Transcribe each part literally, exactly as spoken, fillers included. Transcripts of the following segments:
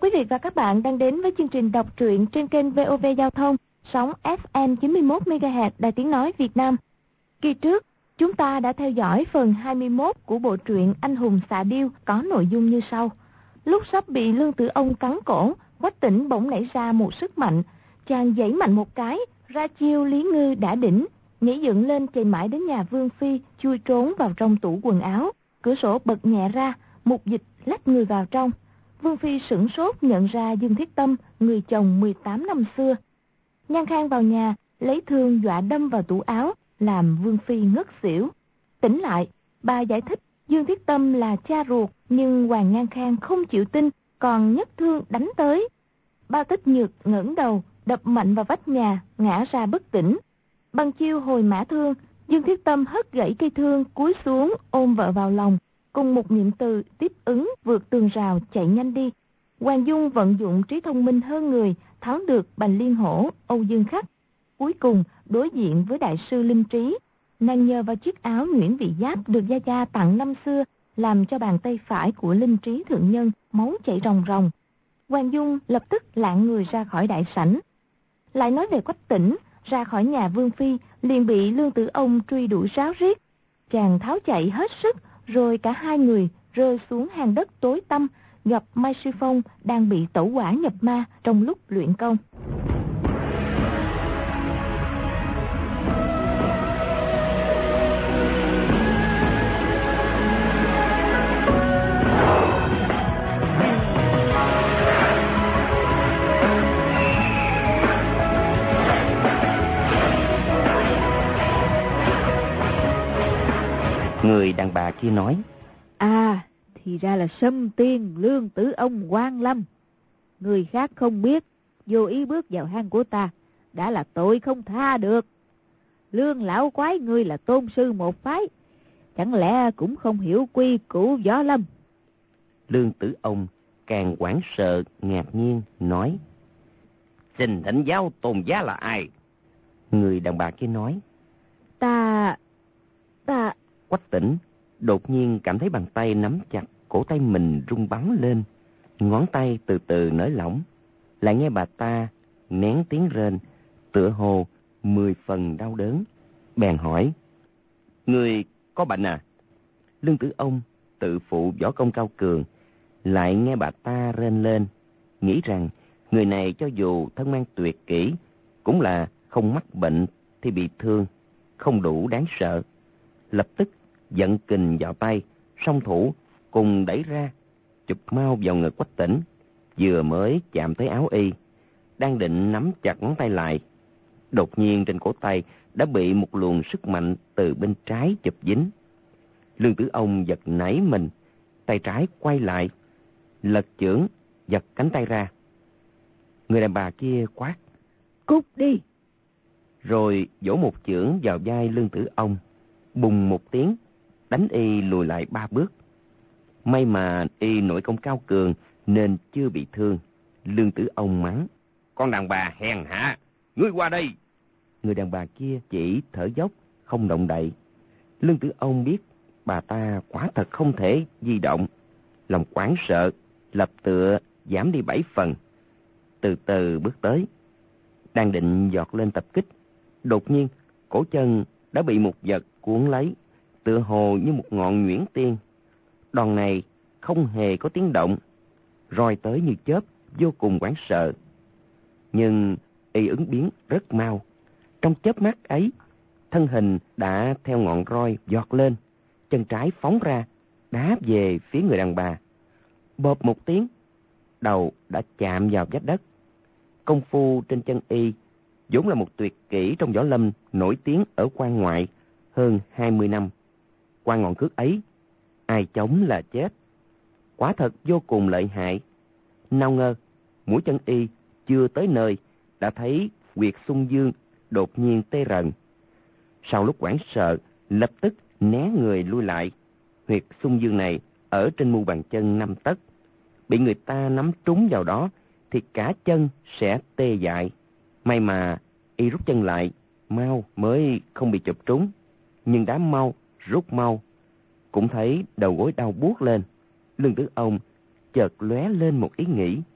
quý vị và các bạn đang đến với chương trình đọc truyện trên kênh vê o vê Giao thông, sóng ép em chín mươi mốt mê ga héc Đài Tiếng Nói Việt Nam. Kỳ trước, chúng ta đã theo dõi phần hai mươi mốt của bộ truyện Anh Hùng Xạ Điêu có nội dung như sau. Lúc sắp bị Lương Tử Ông cắn cổ, Quách Tĩnh bỗng nảy ra một sức mạnh. Chàng giãy mạnh một cái, ra chiêu Lý Ngư đã đỉnh, nhảy dựng lên chạy mãi đến nhà Vương Phi, chui trốn vào trong tủ quần áo. Cửa sổ bật nhẹ ra, Mục Dịch lách người vào trong. Vương Phi sửng sốt nhận ra Dương Thiết Tâm, người chồng mười tám năm xưa. Nhan Khang vào nhà, lấy thương dọa đâm vào tủ áo, làm Vương Phi ngất xỉu. Tỉnh lại, bà giải thích Dương Thiết Tâm là cha ruột, nhưng Hoàng Nhan Khang không chịu tin, còn nhất thương đánh tới. Bao Tích Nhược ngẩng đầu, đập mạnh vào vách nhà, ngã ra bất tỉnh. Bằng chiêu hồi mã thương, Dương Thiết Tâm hất gãy cây thương, cúi xuống ôm vợ vào lòng, cùng một niệm từ tiếp ứng vượt tường rào chạy nhanh đi. Hoàng Dung vận dụng trí thông minh hơn người, thắng được Bành Liên Hổ, Âu Dương Khắc. Cuối cùng đối diện với đại sư Linh Trí, nàng nhờ vào chiếc áo nhuyễn vị giáp được gia gia tặng năm xưa, làm cho bàn tay phải của Linh Trí thượng nhân máu chảy ròng ròng. Hoàng Dung lập tức lạng người ra khỏi đại sảnh. Lại nói về Quách Tĩnh, ra khỏi nhà Vương Phi liền bị Lương Tử Ông truy đuổi ráo riết. Chàng tháo chạy hết sức, rồi cả hai người rơi xuống hang đất tối tăm, gặp Mai Sư Phong đang bị tẩu hỏa nhập ma trong lúc luyện công. Người đàn bà kia nói: À, thì ra là Sâm Tiên Lương Tử Ông Quan Lâm. Người khác không biết, vô ý bước vào hang của ta, đã là tội không tha được. Lương lão quái ngươi là tôn sư một phái, chẳng lẽ cũng không hiểu quy củ võ lâm? Lương Tử Ông càng hoảng sợ ngạc nhiên nói: Xin thỉnh giáo tôn giá là ai? Người đàn bà kia nói: Ta... ta... Quách Tĩnh đột nhiên cảm thấy bàn tay nắm chặt cổ tay mình rung bắn lên, ngón tay từ từ nới lỏng. Lại nghe bà ta nén tiếng rên, tựa hồ mười phần đau đớn. Bèn hỏi: Người có bệnh à? Lương Tử Ông tự phụ võ công cao cường, lại nghe bà ta rên lên, nghĩ rằng người này cho dù thân mang tuyệt kỹ, cũng là không mắc bệnh thì bị thương, không đủ đáng sợ. Lập tức giận kình vào tay, song thủ cùng đẩy ra, chụp mau vào ngực Quách Tĩnh. Vừa mới chạm tới áo y, đang định nắm chặt ngón tay lại, đột nhiên trên cổ tay đã bị một luồng sức mạnh từ bên trái chụp dính. Lương Tử Ông giật nảy mình, tay trái quay lại, lật chưởng giật cánh tay ra. Người đàn bà kia quát: Cút đi! Rồi vỗ một chưởng vào vai Lương Tử Ông, bùng một tiếng, đánh y lùi lại ba bước. May mà y nội công cao cường nên chưa bị thương. Lương Tử Ông mắng: Con đàn bà hèn hạ, ngươi qua đây! Người đàn bà kia chỉ thở dốc, không động đậy. Lương Tử Ông biết bà ta quả thật không thể di động, lòng hoảng sợ lập tựa giảm đi bảy phần. Từ từ bước tới, đang định giọt lên tập kích, đột nhiên cổ chân đã bị một vật cuốn lấy, tựa hồ như một ngọn nhuyễn tiên. Đòn này không hề có tiếng động, roi tới như chớp, vô cùng hoảng sợ. Nhưng y ứng biến rất mau. Trong chớp mắt ấy, thân hình đã theo ngọn roi giọt lên, chân trái phóng ra, đá về phía người đàn bà. Bộp một tiếng, đầu đã chạm vào vách đất. Công phu trên chân y vốn là một tuyệt kỹ trong võ lâm nổi tiếng ở quan ngoại hơn hai mươi năm. Qua ngọn cước ấy, ai chống là chết. Quả thật vô cùng lợi hại. Nào ngờ, mũi chân y chưa tới nơi, đã thấy huyệt xung dương đột nhiên tê rần. Sau lúc hoảng sợ, lập tức né người lui lại. Huyệt xung dương này ở trên mu bàn chân năm tấc. Bị người ta nắm trúng vào đó, thì cả chân sẽ tê dại. May mà y rút chân lại, mau mới không bị chụp trúng. Nhưng đã mau, rút mau, cũng thấy đầu gối đau buốt lên. Lương Tử Ông chợt lóe lên một ý nghĩ.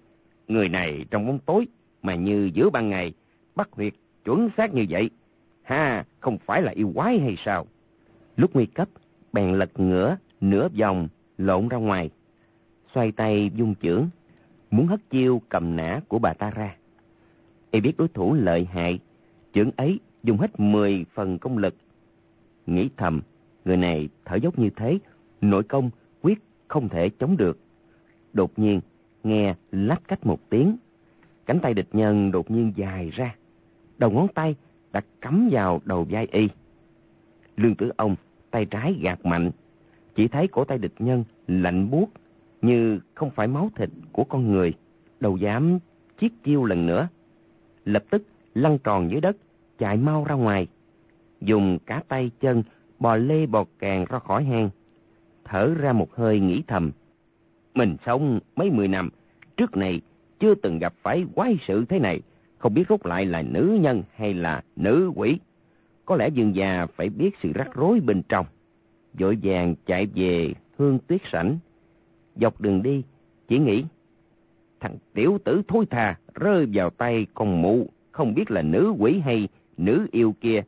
Người này trong bóng tối mà như giữa ban ngày, bắt huyệt chuẩn xác như vậy. Ha, không phải là yêu quái hay sao? Lúc nguy cấp, bèn lật ngửa, nửa vòng, lộn ra ngoài. Xoay tay vung chưởng, muốn hất chiêu cầm nã của bà ta ra. Y biết đối thủ lợi hại, chưởng ấy dùng hết mười phần công lực. Nghĩ thầm, người này thở dốc như thế, nội công quyết không thể chống được. Đột nhiên, nghe lách cách một tiếng. Cánh tay địch nhân đột nhiên dài ra. Đầu ngón tay đã cắm vào đầu vai Y. Lương Tử Ông tay trái gạt mạnh. Chỉ thấy cổ tay địch nhân lạnh buốt như không phải máu thịt của con người. Đầu dám chiết chiêu lần nữa. Lập tức lăn tròn dưới đất, chạy mau ra ngoài. Dùng cả tay chân bò lê bò càng ra khỏi hang. Thở ra một hơi nghĩ thầm. Mình sống mấy mươi năm, trước này chưa từng gặp phải quái sự thế này. Không biết rốt lại là nữ nhân hay là nữ quỷ. Có lẽ Dương già phải biết sự rắc rối bên trong. Vội vàng chạy về Hương Tuyết Sảnh. Dọc đường đi, chỉ nghĩ, thằng tiểu tử thối tha rơi vào tay con mụ, không biết là nữ quỷ hay nữ yêu kia,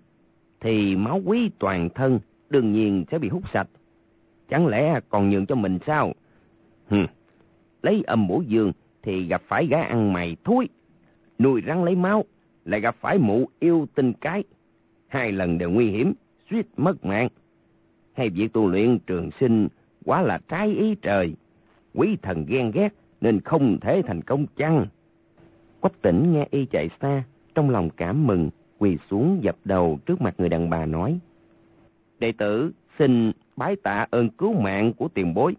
thì máu quý toàn thân đương nhiên sẽ bị hút sạch. Chẳng lẽ còn nhường cho mình sao? Hừm, lấy âm bổ dương thì gặp phải gã ăn mày thúi, nuôi rắn lấy máu lại gặp phải mụ yêu tinh cái. Hai lần đều nguy hiểm, suýt mất mạng. Hay việc tu luyện trường sinh quá là trái ý trời. Quý thần ghen ghét nên không thể thành công chăng? Quách Tĩnh nghe Y chạy xa, trong lòng cảm mừng, quỳ xuống dập đầu trước mặt người đàn bà nói: Đệ tử xin bái tạ ơn cứu mạng của tiền bối.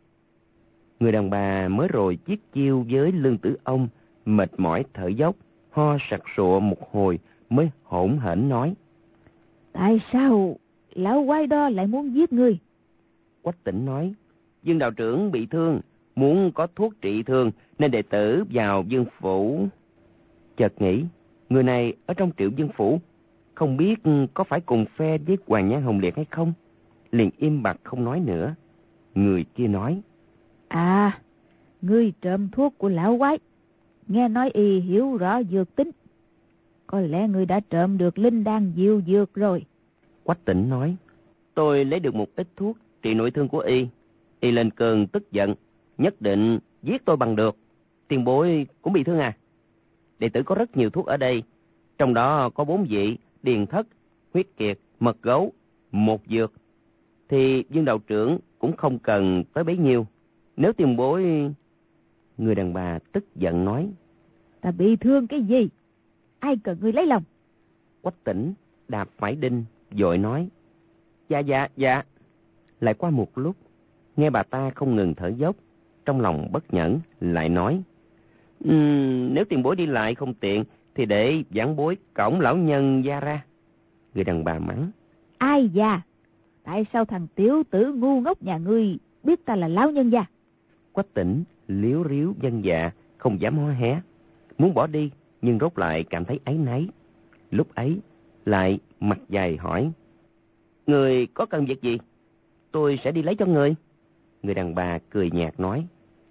Người đàn bà mới rồi chiết chiêu với Lương Tử Ông, mệt mỏi thở dốc, ho sặc sụa một hồi mới hỗn hển nói: Tại sao lão quái đó lại muốn giết ngươi? Quách Tĩnh nói: Dương đạo trưởng bị thương, muốn có thuốc trị thương nên đệ tử vào Dương phủ. Chợt nghĩ, người này ở trong Triệu Dương phủ, không biết có phải cùng phe với Hoàng Nhan Hồng Liệt hay không? Liền im bặt không nói nữa. Người kia nói: À, ngươi trộm thuốc của lão quái. Nghe nói Y hiểu rõ dược tính. Có lẽ ngươi đã trộm được linh đan diệu dược rồi. Quách Tĩnh nói: Tôi lấy được một ít thuốc trị nội thương của Y. Y lên cơn tức giận, nhất định giết tôi bằng được. Tiền bối cũng bị thương à? Đệ tử có rất nhiều thuốc ở đây. Trong đó có bốn vị: điền thất, huyết kiệt, mật gấu, một dược. Thì Dương đạo trưởng cũng không cần tới bấy nhiêu. Nếu tiền bối... Người đàn bà tức giận nói: Ta bị thương cái gì? Ai cần ngươi lấy lòng? Quách Tĩnh đạp phải đinh, vội nói: Dạ dạ dạ. Lại qua một lúc, nghe bà ta không ngừng thở dốc, trong lòng bất nhẫn, lại nói: uhm, Nếu tiền bối đi lại không tiện, thì để giảng bối cổng lão nhân gia ra. Người đàn bà mắng: Ai già? Tại sao thằng tiểu tử ngu ngốc nhà ngươi biết ta là lão nhân gia? Quách Tĩnh liếu riếu dân dạ, không dám hó hé, muốn bỏ đi nhưng rốt lại cảm thấy áy náy. Lúc ấy lại mặt dày hỏi: Người có cần việc gì? Tôi sẽ đi lấy cho người. Người đàn bà cười nhạt nói: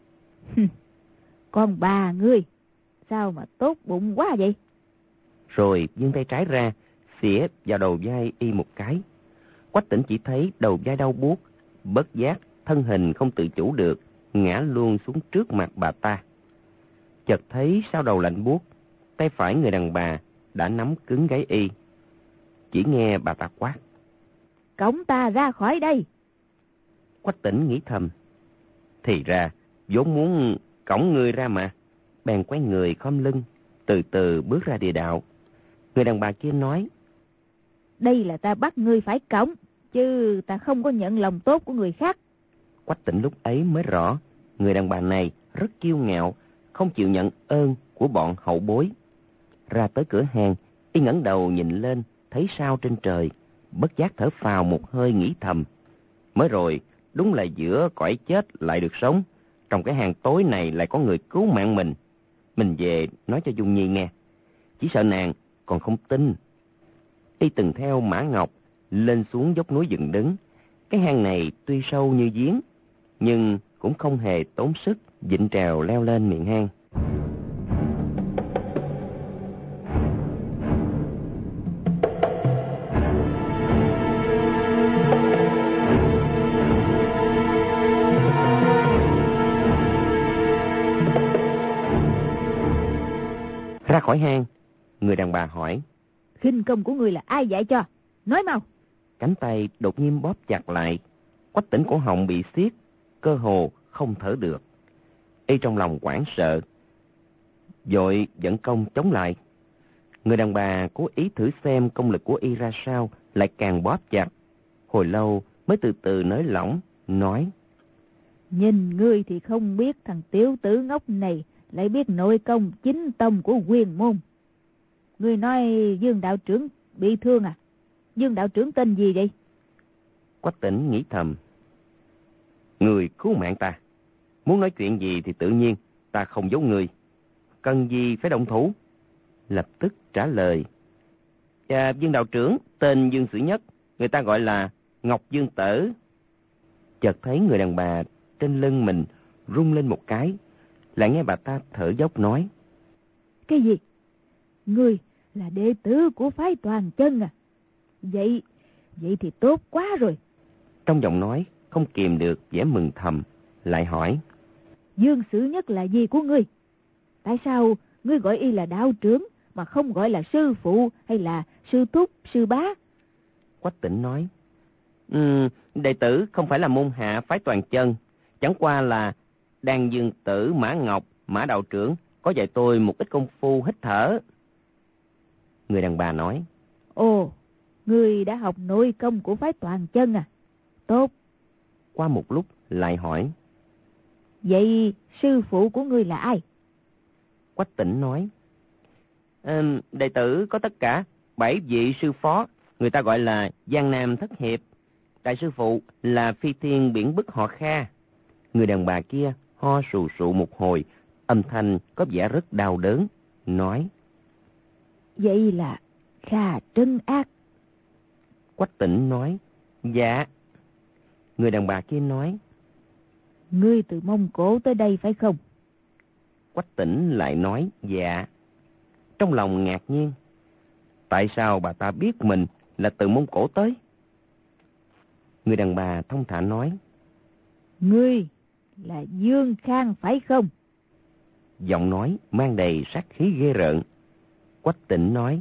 Con bà ngươi, sao mà tốt bụng quá vậy? Rồi vươn tay trái ra, xỉa vào đầu vai Y một cái. Quách Tĩnh chỉ thấy đầu vai đau buốt, bất giác thân hình không tự chủ được, ngã luôn xuống trước mặt bà ta. Chợt thấy sau đầu lạnh buốt, tay phải người đàn bà đã nắm cứng gáy Y. Chỉ nghe bà ta quát: Cõng ta ra khỏi đây! Quách Tĩnh nghĩ thầm, thì ra vốn muốn cõng người ra mà. Bèn quay người khom lưng, từ từ bước ra địa đạo. Người đàn bà kia nói: Đây là ta bắt ngươi phải cõng, chứ ta không có nhận lòng tốt của người khác. Quách Tĩnh lúc ấy mới rõ, người đàn bà này rất kiêu ngạo, không chịu nhận ơn của bọn hậu bối. Ra tới cửa hàng, Y ngẩng đầu nhìn lên, thấy sao trên trời, bất giác thở phào một hơi nghĩ thầm: Mới rồi, đúng là giữa cõi chết lại được sống, trong cái hang tối này lại có người cứu mạng mình. Mình về nói cho Dung Nhi nghe, chỉ sợ nàng còn không tin. Y từng theo Mã Ngọc lên xuống dốc núi dựng đứng. Cái hang này tuy sâu như giếng, nhưng cũng không hề tốn sức vịn trèo leo lên miệng hang. Ra khỏi hang, người đàn bà hỏi. Khinh công của ngươi là ai dạy cho? Nói mau. Cánh tay đột nhiên bóp chặt lại. Quách Tĩnh cổ họng bị siết, cơ hồ không thở được. Y trong lòng hoảng sợ, vội dẫn công chống lại. Người đàn bà cố ý thử xem công lực của y ra sao, lại càng bóp chặt. Hồi lâu mới từ từ nới lỏng, nói. Nhìn ngươi thì không biết thằng tiểu tử ngốc này lại biết nội công chính tông của Huyền môn. Ngươi nói Dương đạo trưởng bị thương à? Dương đạo trưởng tên gì vậy? Quách Tĩnh nghĩ thầm. Người cứu mạng ta. Muốn nói chuyện gì thì tự nhiên, ta không giấu người. Cần gì phải động thủ? Lập tức trả lời. Dạ, Dương đạo trưởng tên Dương Sử Nhất, người ta gọi là Ngọc Dương Tử. Chợt thấy người đàn bà trên lưng mình rung lên một cái, lại nghe bà ta thở dốc nói. Cái gì? Ngươi là đệ tử của phái Toàn Chân à? Vậy, vậy thì tốt quá rồi. Trong giọng nói không kìm được vẻ mừng thầm, lại hỏi. Dương Sử Nhất là gì của ngươi? Tại sao ngươi gọi y là đạo trưởng mà không gọi là sư phụ hay là sư thúc, sư bá? Quách Tĩnh nói. Um, đệ tử không phải là môn hạ phái Toàn Chân, chẳng qua là Đan Dương Tử Mã Ngọc, Mã đạo trưởng có dạy tôi một ít công phu hít thở. Người đàn bà nói. Ồ, ngươi đã học nội công của phái Toàn Chân à? Tốt. Qua một lúc lại hỏi. Vậy sư phụ của ngươi là ai? Quách Tĩnh nói. Um, đệ tử có tất cả bảy vị sư phó, người ta gọi là Giang Nam Thất Hiệp. Đại sư phụ là Phi Thiên Biển Bức họ Kha. Người đàn bà kia ho sù sụ một hồi, âm thanh có vẻ rất đau đớn, nói. Vậy là Kha Trân Ác. Quách Tĩnh nói. Dạ. Người đàn bà kia nói. Ngươi từ Mông Cổ tới đây phải không? Quách Tĩnh lại nói. Dạ. Trong lòng ngạc nhiên. Tại sao bà ta biết mình là từ Mông Cổ tới? Người đàn bà thông thả nói. Ngươi là Dương Khang phải không? Giọng nói mang đầy sát khí ghê rợn. Quách Tĩnh nói.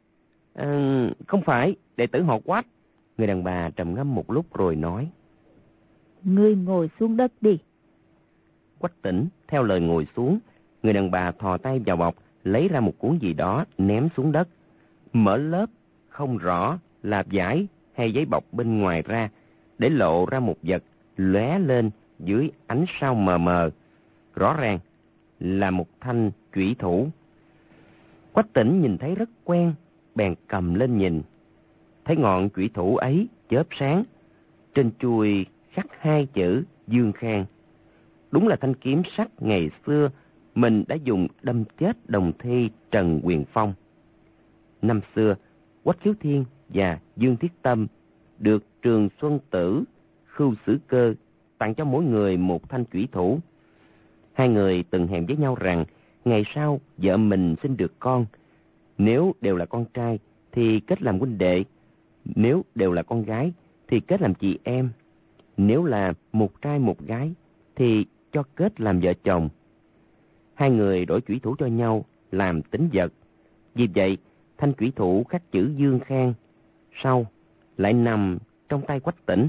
À, không phải, đệ tử họ Quách. Người đàn bà trầm ngâm một lúc rồi nói. Ngươi ngồi xuống đất đi. Quách Tĩnh theo lời ngồi xuống. Người đàn bà thò tay vào bọc, lấy ra một cuốn gì đó ném xuống đất. Mở lớp không rõ là vải hay giấy bọc bên ngoài ra, để lộ ra một vật lóe lên dưới ánh sao mờ mờ. Rõ ràng là một thanh chủy thủ. Quách Tĩnh nhìn thấy rất quen, bèn cầm lên nhìn. Thấy ngọn chủy thủ ấy chớp sáng, trên chuôi khắc hai chữ Dương Khang. Đúng là thanh kiếm sắt ngày xưa mình đã dùng đâm chết đồng thi Trần Quyền Phong. Năm xưa, Quách Khiếu Thiên và Dương Thiết Tâm được Trường Xuân Tử, Khưu Sử Cơ tặng cho mỗi người một thanh chủy thủ. Hai người từng hẹn với nhau rằng ngày sau vợ mình sinh được con, nếu đều là con trai thì kết làm huynh đệ, nếu đều là con gái thì kết làm chị em, nếu là một trai một gái thì cho kết làm vợ chồng. Hai người đổi chủy thủ cho nhau làm tín vật. Vì vậy, thanh chủy thủ khắc chữ Dương Khang sau lại nằm trong tay Quách Tĩnh.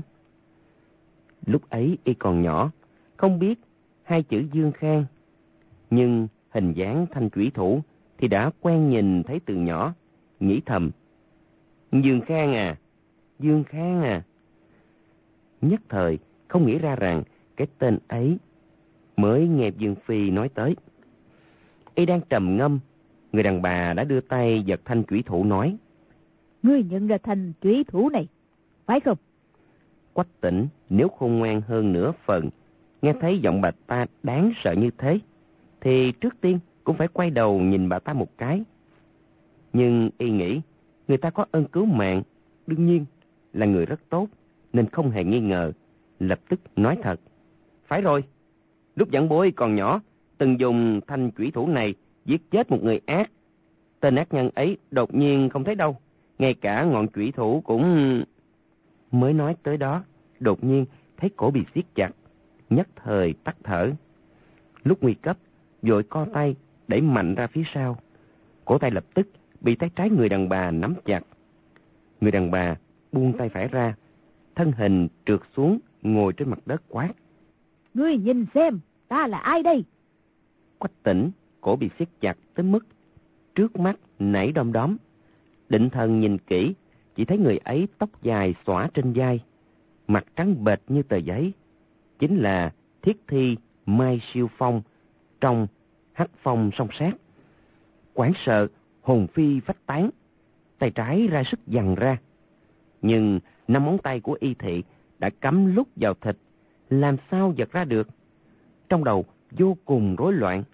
Lúc ấy y còn nhỏ, không biết hai chữ Dương Khang, nhưng hình dáng thanh chủy thủ thì đã quen nhìn thấy từ nhỏ, nghĩ thầm. Dương Khang à, Dương Khang à. Nhất thời không nghĩ ra rằng cái tên ấy mới nghe Dương Phi nói tới. Y đang trầm ngâm, người đàn bà đã đưa tay giật thanh chủy thủ nói. Ngươi nhận ra thanh chủy thủ này, phải không? Quách Tĩnh nếu khôn ngoan hơn nửa phần, nghe thấy giọng bà ta đáng sợ như thế, thì trước tiên cũng phải quay đầu nhìn bà ta một cái. Nhưng y nghĩ, người ta có ơn cứu mạng, đương nhiên là người rất tốt, nên không hề nghi ngờ, lập tức nói thật. Phải rồi, lúc giảng bối còn nhỏ, từng dùng thanh chủy thủ này giết chết một người ác. Tên ác nhân ấy đột nhiên không thấy đâu, ngay cả ngọn chủy thủ cũng... Mới nói tới đó, đột nhiên thấy cổ bị siết chặt, nhất thời tắt thở. Lúc nguy cấp, vội co tay đẩy mạnh ra phía sau. Cổ tay lập tức bị tay trái người đàn bà nắm chặt. Người đàn bà buông tay phải ra, thân hình trượt xuống ngồi trên mặt đất quát: Ngươi nhìn xem, ta là ai đây? Quách Tỉnh cổ bị siết chặt tới mức trước mắt nảy đom đóm. Định thần nhìn kỹ, chỉ thấy người ấy tóc dài xõa trên vai, mặt trắng bệch như tờ giấy, chính là thiết thi Mai Siêu Phong trong Hắc Phong Song Sát. Hoảng sợ, hồn phi phách tán, tay trái ra sức giằng ra, nhưng năm ngón tay của Y Thị đã cắm lút vào thịt, làm sao giật ra được. Trong đầu vô cùng rối loạn.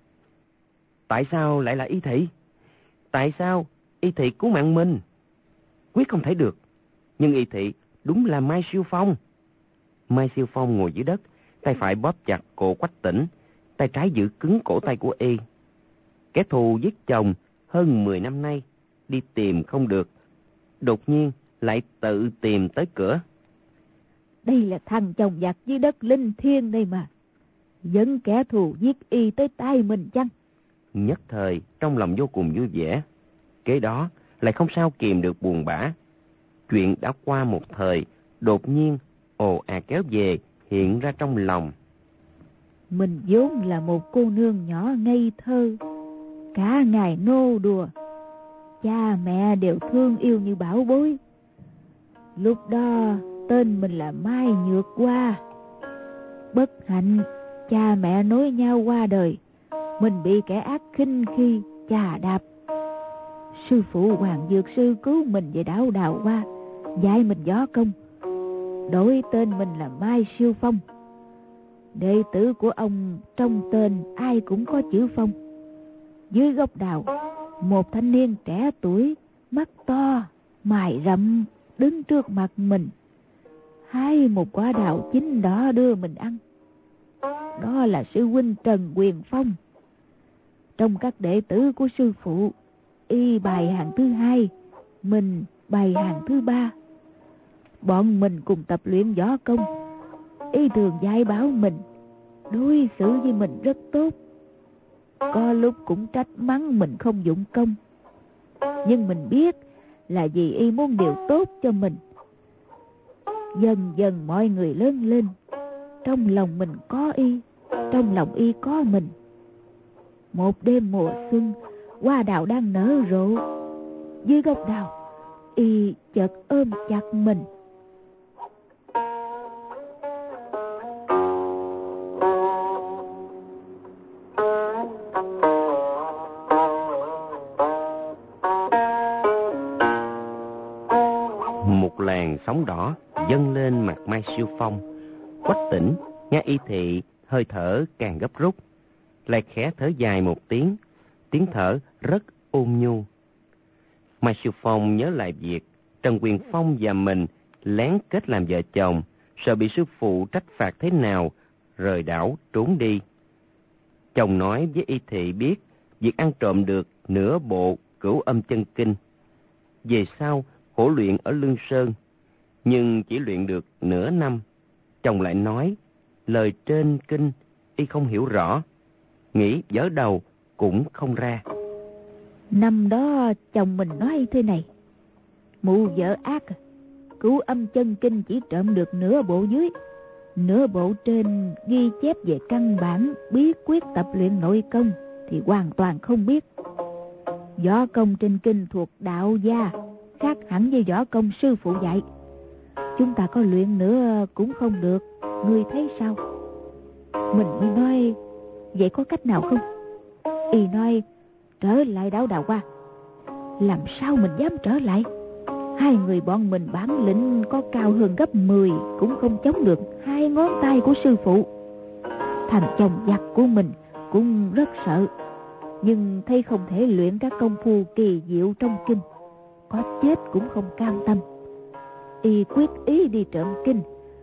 Tại sao lại là Y Thị? Tại sao Y Thị cứu mạng mình? Quyết không thể được. Nhưng Y Thị đúng là Mai Siêu Phong. Mai Siêu Phong ngồi dưới đất, tay phải bóp chặt cổ Quách Tỉnh, tay trái giữ cứng cổ tay của Y. Kẻ thù giết chồng hơn mười năm nay, đi tìm không được, đột nhiên lại tự tìm tới cửa. Đây là thằng chồng giặc dưới đất linh thiêng đây mà, dẫn kẻ thù giết Y tới tay mình chăng? Nhất thời trong lòng vô cùng vui vẻ, kế đó lại không sao kìm được buồn bã. Chuyện đã qua một thời, đột nhiên ồ ạt kéo về hiện ra trong lòng. Mình vốn là một cô nương nhỏ ngây thơ, cả ngày nô đùa, cha mẹ đều thương yêu như bảo bối. Lúc đó tên mình là Mai Nhược Hoa. Bất hạnh cha mẹ nối nhau qua đời, mình bị kẻ ác khinh khi chà đạp. Sư phụ Hoàng Dược Sư cứu mình về đảo Đào Hoa, dạy mình võ công, đổi tên mình là Mai Siêu Phong. Đệ tử của ông trong tên ai cũng có chữ Phong. Dưới gốc đào, một thanh niên trẻ tuổi, mắt to, mày rậm đứng trước mặt mình, hái một quả đào chín đỏ đưa mình ăn. Đó là sư huynh Trần Quyền Phong. Trong các đệ tử của sư phụ, Y bài hạng thứ hai, mình bài hạng thứ ba. Bọn mình cùng tập luyện võ công. Y thường dạy bảo mình, đối xử với mình rất tốt, có lúc cũng trách mắng mình không dụng công. Nhưng mình biết là vì Y muốn điều tốt cho mình. Dần dần mọi người lớn lên, trong lòng mình có Y, trong lòng Y có mình. Một đêm mùa xuân, hoa đào đang nở rộ, dưới gốc đào Y chợt ôm chặt mình. Một làn sóng đỏ dâng lên mặt Mai Siêu Phong. Quách Tỉnh nghe Y Thị hơi thở càng gấp rút, lại khẽ thở dài một tiếng, tiếng thở rất ôn nhu. Mai Siêu Phong nhớ lại việc Trần Quyền Phong và mình lén kết làm vợ chồng, sợ bị sư phụ trách phạt thế nào, rời đảo trốn đi. Chồng nói với Y Thị biết việc ăn trộm được nửa bộ Cửu Âm Chân Kinh. Về sau khổ luyện ở Lương Sơn, nhưng chỉ luyện được nửa năm. Chồng lại nói lời trên kinh Y không hiểu rõ, nghĩ vỡ đầu cũng không ra. Năm đó chồng mình nói thế này: mụ vợ ác, Cửu Âm Chân Kinh chỉ trộm được nửa bộ dưới, nửa bộ trên ghi chép về căn bản bí quyết tập luyện nội công thì hoàn toàn không biết. Võ công trên kinh thuộc đạo gia, khác hẳn với võ công sư phụ dạy. Chúng ta có luyện nữa cũng không được, ngươi thấy sao? Mình mới nói, vậy có cách nào không? Y nói, trở lại đảo Đào Hoa. Làm sao mình dám trở lại? Hai người bọn mình bản lĩnh có cao hơn gấp mười cũng không chống được hai ngón tay của sư phụ. Thằng chồng giặc của mình cũng rất sợ, nhưng thấy không thể luyện các công phu kỳ diệu trong kinh, có chết cũng không cam tâm. Y quyết ý đi trộm kinh.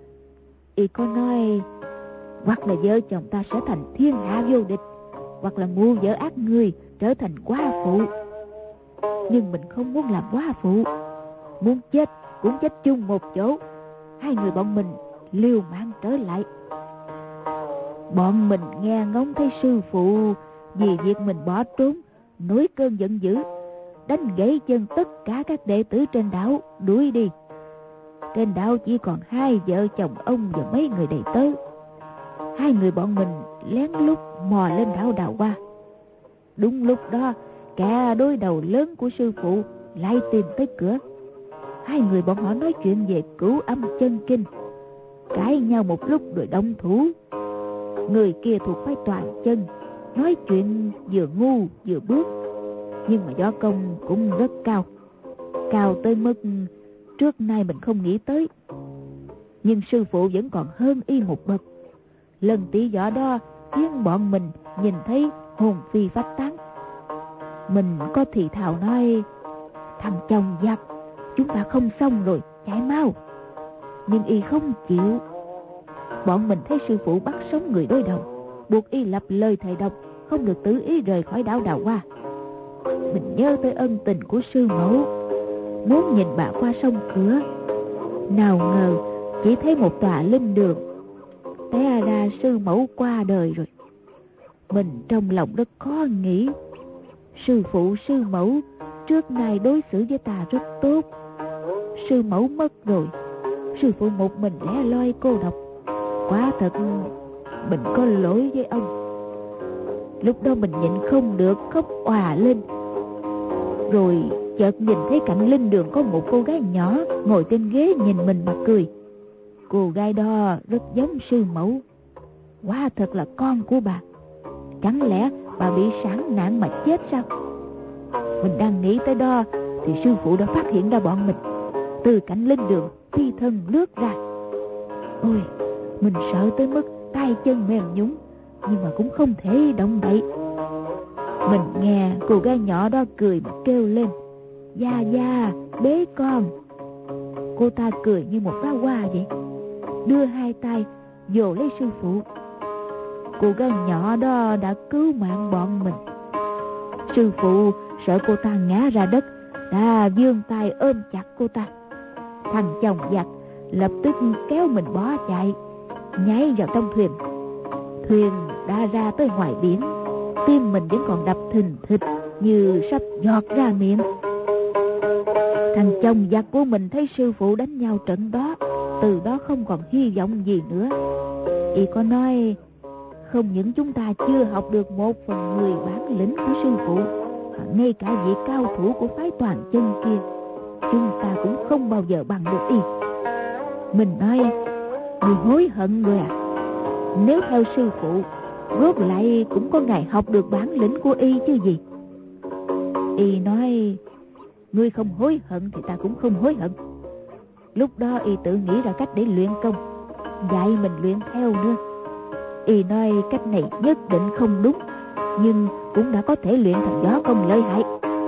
Y có nói, hoặc là vợ chồng ta sẽ thành thiên hạ vô địch, hoặc là mưu vợ ác người trở thành quá phụ. Nhưng mình không muốn làm quá phụ, muốn chết cũng chết chung một chỗ. Hai người bọn mình liều mạng trở lại. Bọn mình nghe ngóng thấy sư phụ vì việc mình bỏ trốn nổi cơn giận dữ, đánh gãy chân tất cả các đệ tử trên đảo, đuổi đi. Trên đảo chỉ còn hai vợ chồng ông và mấy người đầy tớ. Hai người bọn mình lén lút mò lên đảo Đào Hoa. Đúng lúc đó, cả đối đầu lớn của sư phụ lại tìm tới cửa. Hai người bọn họ nói chuyện về cửu âm chân kinh, cãi nhau một lúc rồi động thủ. Người kia thuộc phái Toàn Chân, nói chuyện vừa ngu vừa bước, nhưng mà võ công cũng rất cao, cao tới mức trước nay mình không nghĩ tới. Nhưng sư phụ vẫn còn hơn y một bậc. Lần tỷ võ đó khiến bọn mình nhìn thấy hồn phi phách tán. Mình có thì thào nói: thằng chồng giặc, chúng ta không xong rồi, chạy mau. Nhưng y không chịu. Bọn mình thấy sư phụ bắt sống người đối đầu, buộc y lập lời thề độc, không được tự ý rời khỏi đảo Đào Hoa. Mình nhớ tới ân tình của sư mẫu, muốn nhìn bà qua sông cửa. Nào ngờ chỉ thấy một tòa linh đường. Té ra sư mẫu qua đời rồi. Mình trong lòng rất khó nghĩ. Sư phụ sư mẫu trước nay đối xử với ta rất tốt. Sư mẫu mất rồi, sư phụ một mình lẻ loi cô độc. Quả thật mình có lỗi với ông. Lúc đó mình nhịn không được khóc òa lên. Rồi chợt nhìn thấy cạnh linh đường có một cô gái nhỏ ngồi trên ghế nhìn mình mà cười. Cô gái đó rất giống sư mẫu. Quả thật là con của bà. Chẳng lẽ bà bị sản nạn mà chết sao? Mình đang nghĩ tới đó thì sư phụ đã phát hiện ra bọn mình, từ cạnh linh đường phi thân lướt ra. Ôi, mình sợ tới mức tay chân mềm nhũn, nhưng mà cũng không thể động đậy. Mình nghe cô gái nhỏ đó cười mà kêu lên: Gia Gia, bế con. Cô ta cười như một pháo hoa vậy, đưa hai tay vồ lấy sư phụ. Cô gái nhỏ đó đã cứu mạng bọn mình. Sư phụ sợ cô ta ngã ra đất, đã vươn tay ôm chặt cô ta. Thằng chồng giặc lập tức kéo mình bỏ chạy, nhảy vào trong thuyền. Thuyền đã ra tới ngoài biển, tim mình vẫn còn đập thình thịch như sắp giọt ra miệng. Thằng chồng giặc của mình thấy sư phụ đánh nhau trận đó, từ đó không còn hy vọng gì nữa. Y có nói: không những chúng ta chưa học được một phần mười bản lĩnh của sư phụ, mà ngay cả vị cao thủ của phái Toàn Chân kia, chúng ta cũng không bao giờ bằng được y. Mình nói: người hối hận rồi à? Nếu theo sư phụ, rốt lại cũng có ngày học được bản lĩnh của y chứ gì. Y nói: ngươi không hối hận thì ta cũng không hối hận. Lúc đó y tự nghĩ ra cách để luyện công, dạy mình luyện theo nữa. Y nói cách này nhất định không đúng, nhưng cũng đã có thể luyện thành võ công lợi hại.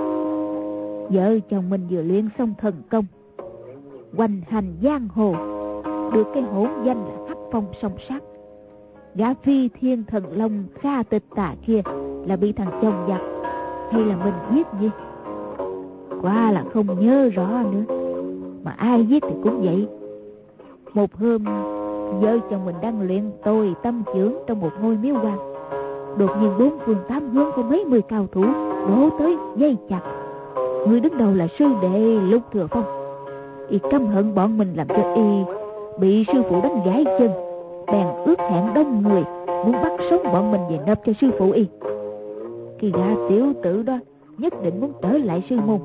Vợ chồng mình vừa luyện xong thần công, hoành hành giang hồ, được cái hỗn danh là Hắc Phong song sát. Gã phi thiên thần long Kha Tịch Tà kia là bị thằng chồng giặc hay là mình giết gì? Quả là không nhớ rõ nữa, mà ai giết thì cũng vậy. Một hôm, vợ chồng mình đang luyện tôi tâm chưởng trong một ngôi miếu quan. Đột nhiên bốn phương tám hướng có mấy mươi cao thủ đổ tới dây chặt. Người đứng đầu là sư đệ Lục Thừa Phong. Y căm hận bọn mình làm cho y bị sư phụ đánh gãy chân, bèn ước hẹn đông người muốn bắt sống bọn mình về nộp cho sư phụ y. Khi gã tiểu tử đó nhất định muốn trở lại sư môn.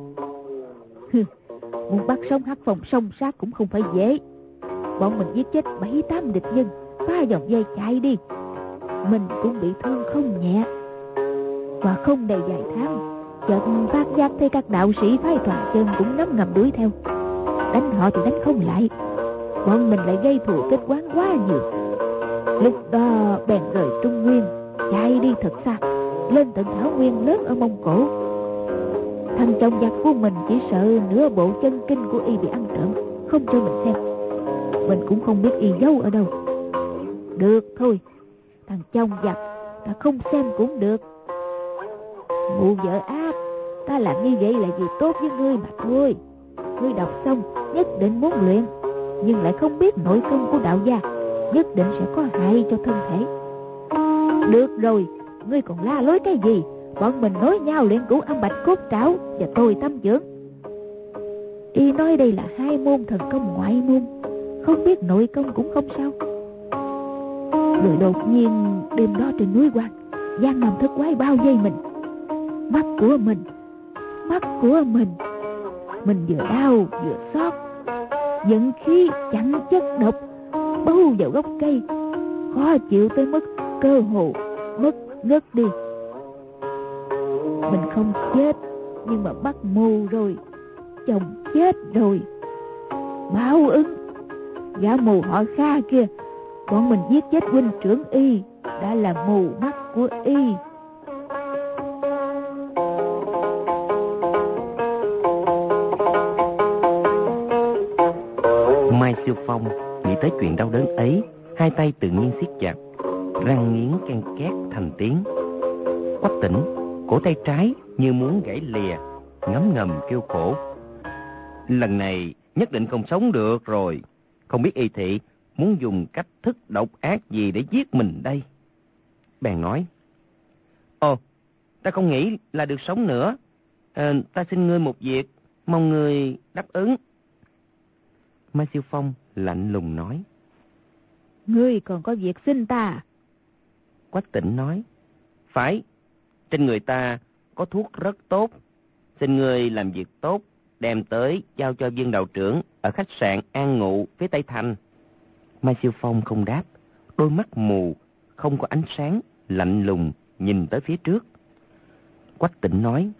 Muốn bắt sống Hắc Phong song sát cũng không phải dễ. Bọn mình giết chết bảy tám địch nhân, phá vòng dây chạy đi. Mình cũng bị thương không nhẹ. Và không đầy vài tháng, chợt phát giác thấy các đạo sĩ phái Toàn Chân cũng nắm ngầm đuổi theo. Đánh họ thì đánh không lại, bọn mình lại gây thù kết oán quá nhiều. Lúc đó bèn rời Trung Nguyên, chạy đi thật xa, lên tận thảo nguyên lớn ở Mông Cổ. Thằng chồng giặc của mình chỉ sợ nửa bộ chân kinh của y bị ăn trộm, không cho mình xem. Mình cũng không biết y giấu ở đâu. Được thôi, thằng chồng giặc ta không xem cũng được. Mụ vợ ác, ta làm như vậy là vì tốt với ngươi mà thôi. Ngươi đọc xong nhất định muốn luyện, nhưng lại không biết nội công của đạo gia, nhất định sẽ có hại cho thân thể. Được rồi, ngươi còn la lối cái gì? bọn mình nói nhau luyện cửu âm bạch cốt trảo và tôi tâm dưỡng. Y nói đây là hai môn thần công ngoại môn, không biết nội công cũng không sao. Rồi đột nhiên đêm đó trên núi Quan, Giang Nam Thất Quái bao vây mình. Mắt của mình, mắt của mình, mình vừa đau vừa xót, giận khí chẳng chất độc bâu vào gốc cây, khó chịu tới mức cơ hồ mất ngất đi. Mình không chết, nhưng mà bắt mù rồi, chồng chết rồi. Báo ứng, gã mù họ Kha kia, bọn mình giết chết huynh trưởng y, đã là mù mắt của y. Mai Siêu Phong nghĩ tới chuyện đau đớn ấy, hai tay tự nhiên siết chặt, răng nghiến ken két thành tiếng. Quách Tỉnh, cổ tay trái như muốn gãy lìa, ngấm ngầm kêu khổ. Lần này nhất định không sống được rồi. Không biết Y Thị muốn dùng cách thức độc ác gì để giết mình đây. Bèn nói: Ồ, ta không nghĩ là được sống nữa. À, ta xin ngươi một việc, mong ngươi đáp ứng. Mai Siêu Phong lạnh lùng nói: Ngươi còn có việc xin ta? Quách Tỉnh nói: Phải, trên người ta có thuốc rất tốt. Xin ngươi làm việc tốt, đem tới giao cho viên đạo trưởng ở khách sạn An Ngụ phía Tây Thành. Mai Siêu Phong không đáp, đôi mắt mù, không có ánh sáng, lạnh lùng nhìn tới phía trước. Quách Tỉnh nói: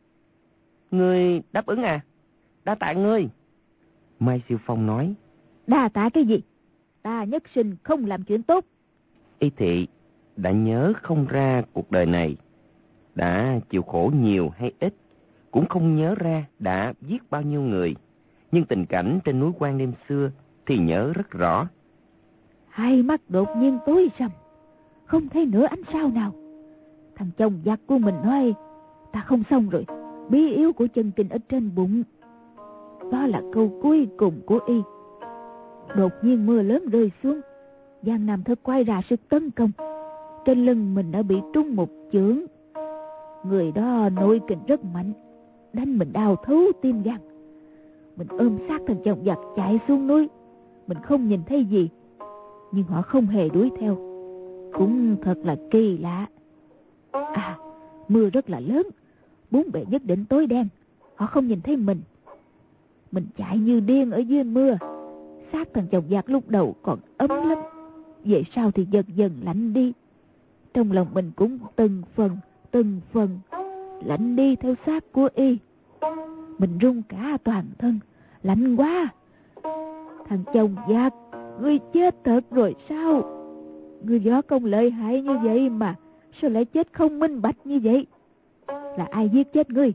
Ngươi đáp ứng à? Đa tạ ngươi. Mai Siêu Phong nói: Đa tạ cái gì? Ta nhất sinh không làm chuyện tốt. Y Thị đã nhớ không ra cuộc đời này đã chịu khổ nhiều hay ít, cũng không nhớ ra đã giết bao nhiêu người, nhưng tình cảnh trên núi Quan đêm xưa thì nhớ rất rõ. Hai mắt đột nhiên tối sầm, không thấy nửa ánh sao nào. Thằng chồng giặc của mình nói: Ta không xong rồi, bí yếu của chân kinh ở trên bụng. Đó là câu cuối cùng của y. Đột nhiên mưa lớn rơi xuống, Giang Nam Thất Quái ra sức tấn công. Trên lưng mình đã bị trúng một chưởng. Người đó nội kình rất mạnh, đánh mình đau thấu tim gan. Mình ôm xác thằng chồng giặc chạy xuống núi. Mình không nhìn thấy gì, nhưng họ không hề đuổi theo. Cũng thật là kỳ lạ. À, mưa rất là lớn, bốn bề nhất định tối đen, họ không nhìn thấy mình. Mình chạy như điên ở dưới mưa. Xác thằng chồng giặc lúc đầu còn ấm lắm, về sau thì dần dần lạnh đi. Trong lòng mình cũng từng phần từng phần lạnh đi theo xác của y. Mình run cả toàn thân, lạnh quá. Thằng chồng giặc, ngươi chết thật rồi sao? Ngươi võ công lợi hại như vậy mà sao lại chết không minh bạch như vậy? Là ai giết chết ngươi?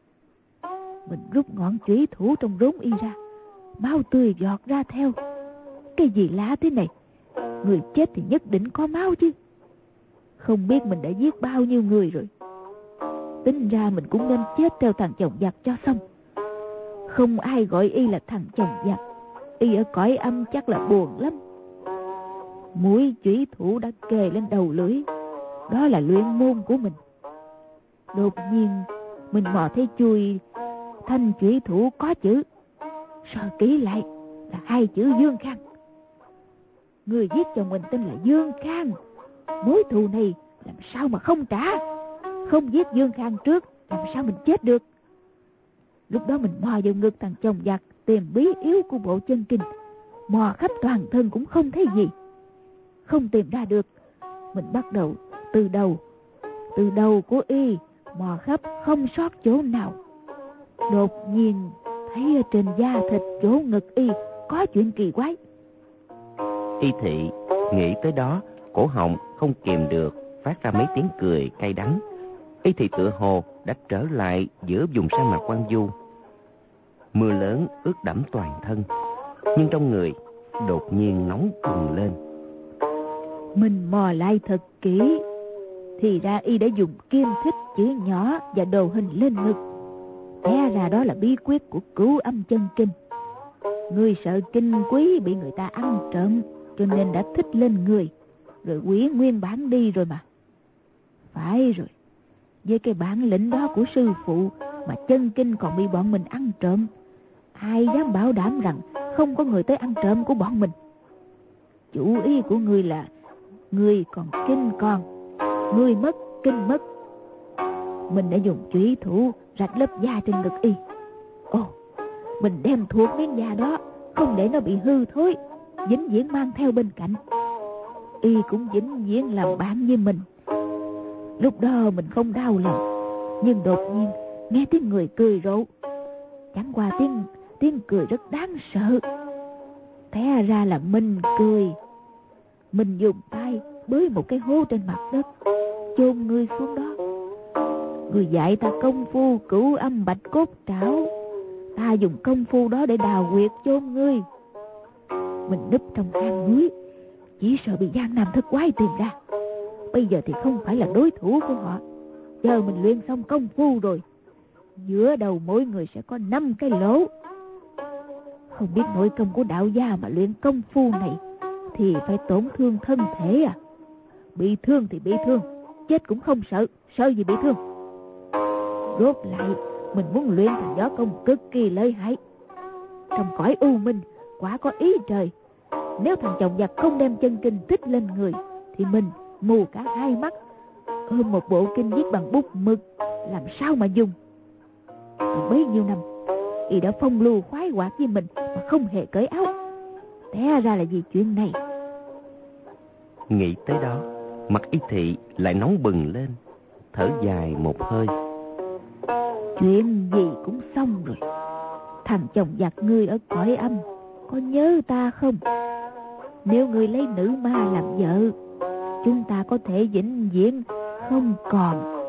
Mình rút ngọn chủy thủ trong rốn y ra, máu tươi giọt ra theo. Cái gì lạ thế này? Người chết thì nhất định có máu chứ. Không biết mình đã giết bao nhiêu người rồi. Tính ra mình cũng nên chết theo thằng chồng giặc cho xong. Không ai gọi y là thằng chồng giặc. Y ở cõi âm chắc là buồn lắm. Mũi chủy thủ đã kề lên đầu lưỡi. Đó là luyện môn của mình. Đột nhiên mình mò thấy chui thanh chủy thủ có chữ. Soi kỹ lại là hai chữ Dương Khang. Người giết chồng mình tên là Dương Khang. Mối thù này làm sao mà không trả? Không giết Dương Khang trước, làm sao mình chết được? Lúc đó mình mò vào ngực thằng chồng giặc, tìm bí yếu của bộ chân kinh. Mò khắp toàn thân cũng không thấy gì. Không tìm ra được, mình bắt đầu từ đầu. Từ đầu của y, mò khắp không sót chỗ nào. Đột nhiên thấy ở trên da thịt chỗ ngực y có chuyện kỳ quái. Y Thị nghĩ tới đó, cổ họng không kìm được phát ra mấy tiếng cười cay đắng. Y Thị tựa hồ đã trở lại giữa vùng sa mạc Quan Du. Mưa lớn ướt đẫm toàn thân, nhưng trong người đột nhiên nóng bừng lên. Mình mò lại thật kỹ, thì ra y đã dùng kim thích chữ nhỏ và đồ hình lên ngực. Té ra đó là bí quyết của Cửu Âm Chân Kinh. Người sợ kinh quý bị người ta ăn trộm, cho nên đã thích lên người, rồi quỷ nguyên bản đi rồi mà. Phải rồi, Với cái bản lĩnh đó của sư phụ mà chân kinh còn bị bọn mình ăn trộm, ai dám bảo đảm rằng không có người tới ăn trộm của bọn mình? Chủ ý của ngươi là ngươi còn kinh còn, ngươi mất kinh mất. Mình đã dùng chủy thủ rạch lớp da trên ngực y. Ồ, mình đem thuộc miếng da đó, không để nó bị hư thối, vĩnh viễn mang theo bên cạnh. Y cũng vĩnh viễn làm bạn với mình. Lúc đó mình không đau lòng, nhưng đột nhiên nghe tiếng người cười rộ. Chẳng qua tiếng tiếng cười rất đáng sợ. Té ra là mình cười. Mình dùng tay bới một cái hố trên mặt đất, chôn ngươi xuống đó. Người dạy ta công phu cửu âm bạch cốt trảo, ta dùng công phu đó để đào huyệt chôn ngươi. Mình núp trong hang núi, chỉ sợ bị Giang Nam Thất Quái tìm ra. Bây giờ thì không phải là đối thủ của họ. Chờ mình luyện xong công phu rồi, giữa đầu mỗi người sẽ có năm cái lỗ. Không biết nội công của đạo gia mà luyện công phu này thì phải tổn thương thân thể à? Bị thương thì bị thương, chết cũng không sợ, sợ gì bị thương. Rốt lại mình muốn luyện thành võ công cực kỳ lợi hại. Trong cõi u minh quả có ý trời. Nếu thằng chồng giặc không đem chân kinh tích lên người thì mình mù cả hai mắt. Ôm một bộ kinh viết bằng bút mực làm sao mà dùng? Còn bấy nhiêu năm y đã phong lưu khoái hoạt với mình mà không hề cởi áo. Té ra là vì chuyện này. Nghĩ tới đó, mặt Y Thị lại nóng bừng lên, thở dài một hơi. Chuyện gì cũng xong rồi. Thằng chồng giặc ngươi ở cõi âm có nhớ ta không? Nếu ngươi lấy nữ ma làm vợ, chúng ta có thể vĩnh viễn không còn.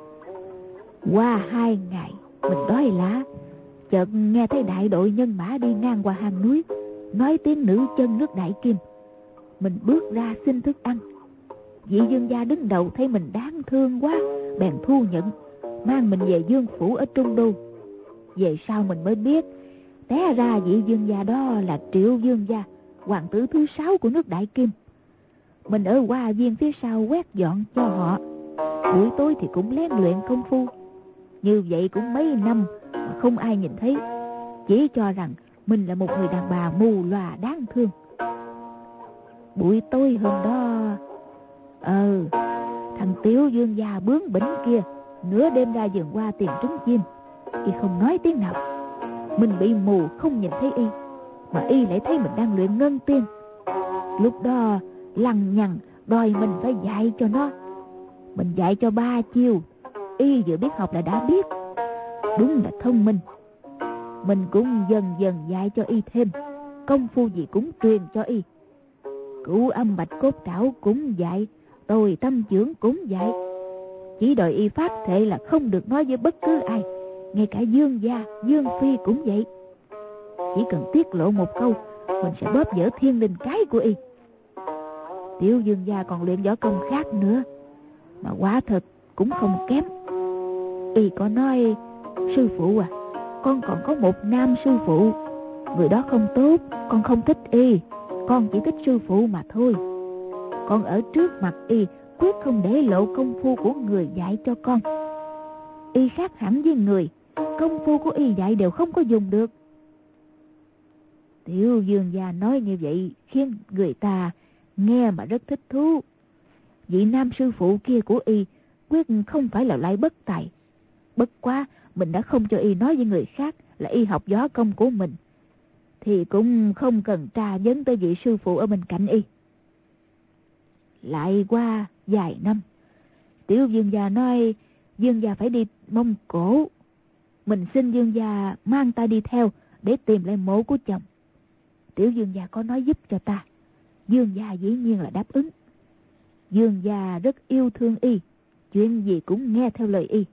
Qua hai ngày mình đói lạ, chợt nghe thấy đại đội nhân mã đi ngang qua hang núi, nói tiếng nữ chân nước Đại Kim. Mình bước ra xin thức ăn. Vị dương gia đứng đầu thấy mình đáng thương quá, bèn thu nhận, mang mình về dương phủ ở Trung Đô. Về sau mình mới biết, té ra vị dương gia đó là Triệu Dương gia, hoàng tử thứ sáu của nước Đại Kim. Mình ở Hoa Viên phía sau quét dọn cho họ, buổi tối thì cũng lén luyện công phu. Như vậy cũng mấy năm mà không ai nhìn thấy, chỉ cho rằng mình là một người đàn bà mù lòa đáng thương. Buổi tối hôm đó, ờ thằng Tiểu Dương gia bướng bỉnh kia nửa đêm ra vườn hoa tìm trứng chim. Y không nói tiếng nào. Mình bị mù không nhìn thấy y, mà y lại thấy mình đang luyện ngân tiên. Lúc đó lằng nhằng đòi mình phải dạy cho nó. Mình dạy cho ba chiêu, y vừa biết học là đã biết. Đúng là thông minh. Mình cũng dần dần dạy cho y thêm, công phu gì cũng truyền cho y. Cửu âm bạch cốt trảo cũng dạy, tôi tâm trưởng cũng dạy. Chỉ đòi y phát thệ là không được nói với bất cứ ai, ngay cả Dương gia, Dương phi cũng vậy. Chỉ cần tiết lộ một câu, mình sẽ bóp vỡ thiên linh cái của y. Tiểu Dương gia còn luyện võ công khác nữa, mà quả thật cũng không kém. Y có nói, sư phụ à, con còn có một nam sư phụ, người đó không tốt, con không thích y, con chỉ thích sư phụ mà thôi. Con ở trước mặt y quyết không để lộ công phu của người dạy cho con. Y khác hẳn với người, công phu của y dạy đều không có dùng được. Tiểu Dương gia nói như vậy khiến người ta nghe mà rất thích thú. Vị nam sư phụ kia của y quyết không phải là loại bất tài. Bất quá mình đã không cho y nói với người khác là y học võ công của mình, thì cũng không cần tra vấn tới vị sư phụ ở bên cạnh y. Lại qua vài năm, Tiểu Dương gia nói Dương gia phải đi Mông Cổ. Mình xin Dương gia mang ta đi theo để tìm lại mộ của chồng. Tiểu Dương gia có nói giúp cho ta. Dương gia dĩ nhiên là đáp ứng. Dương gia rất yêu thương y, chuyện gì cũng nghe theo lời y.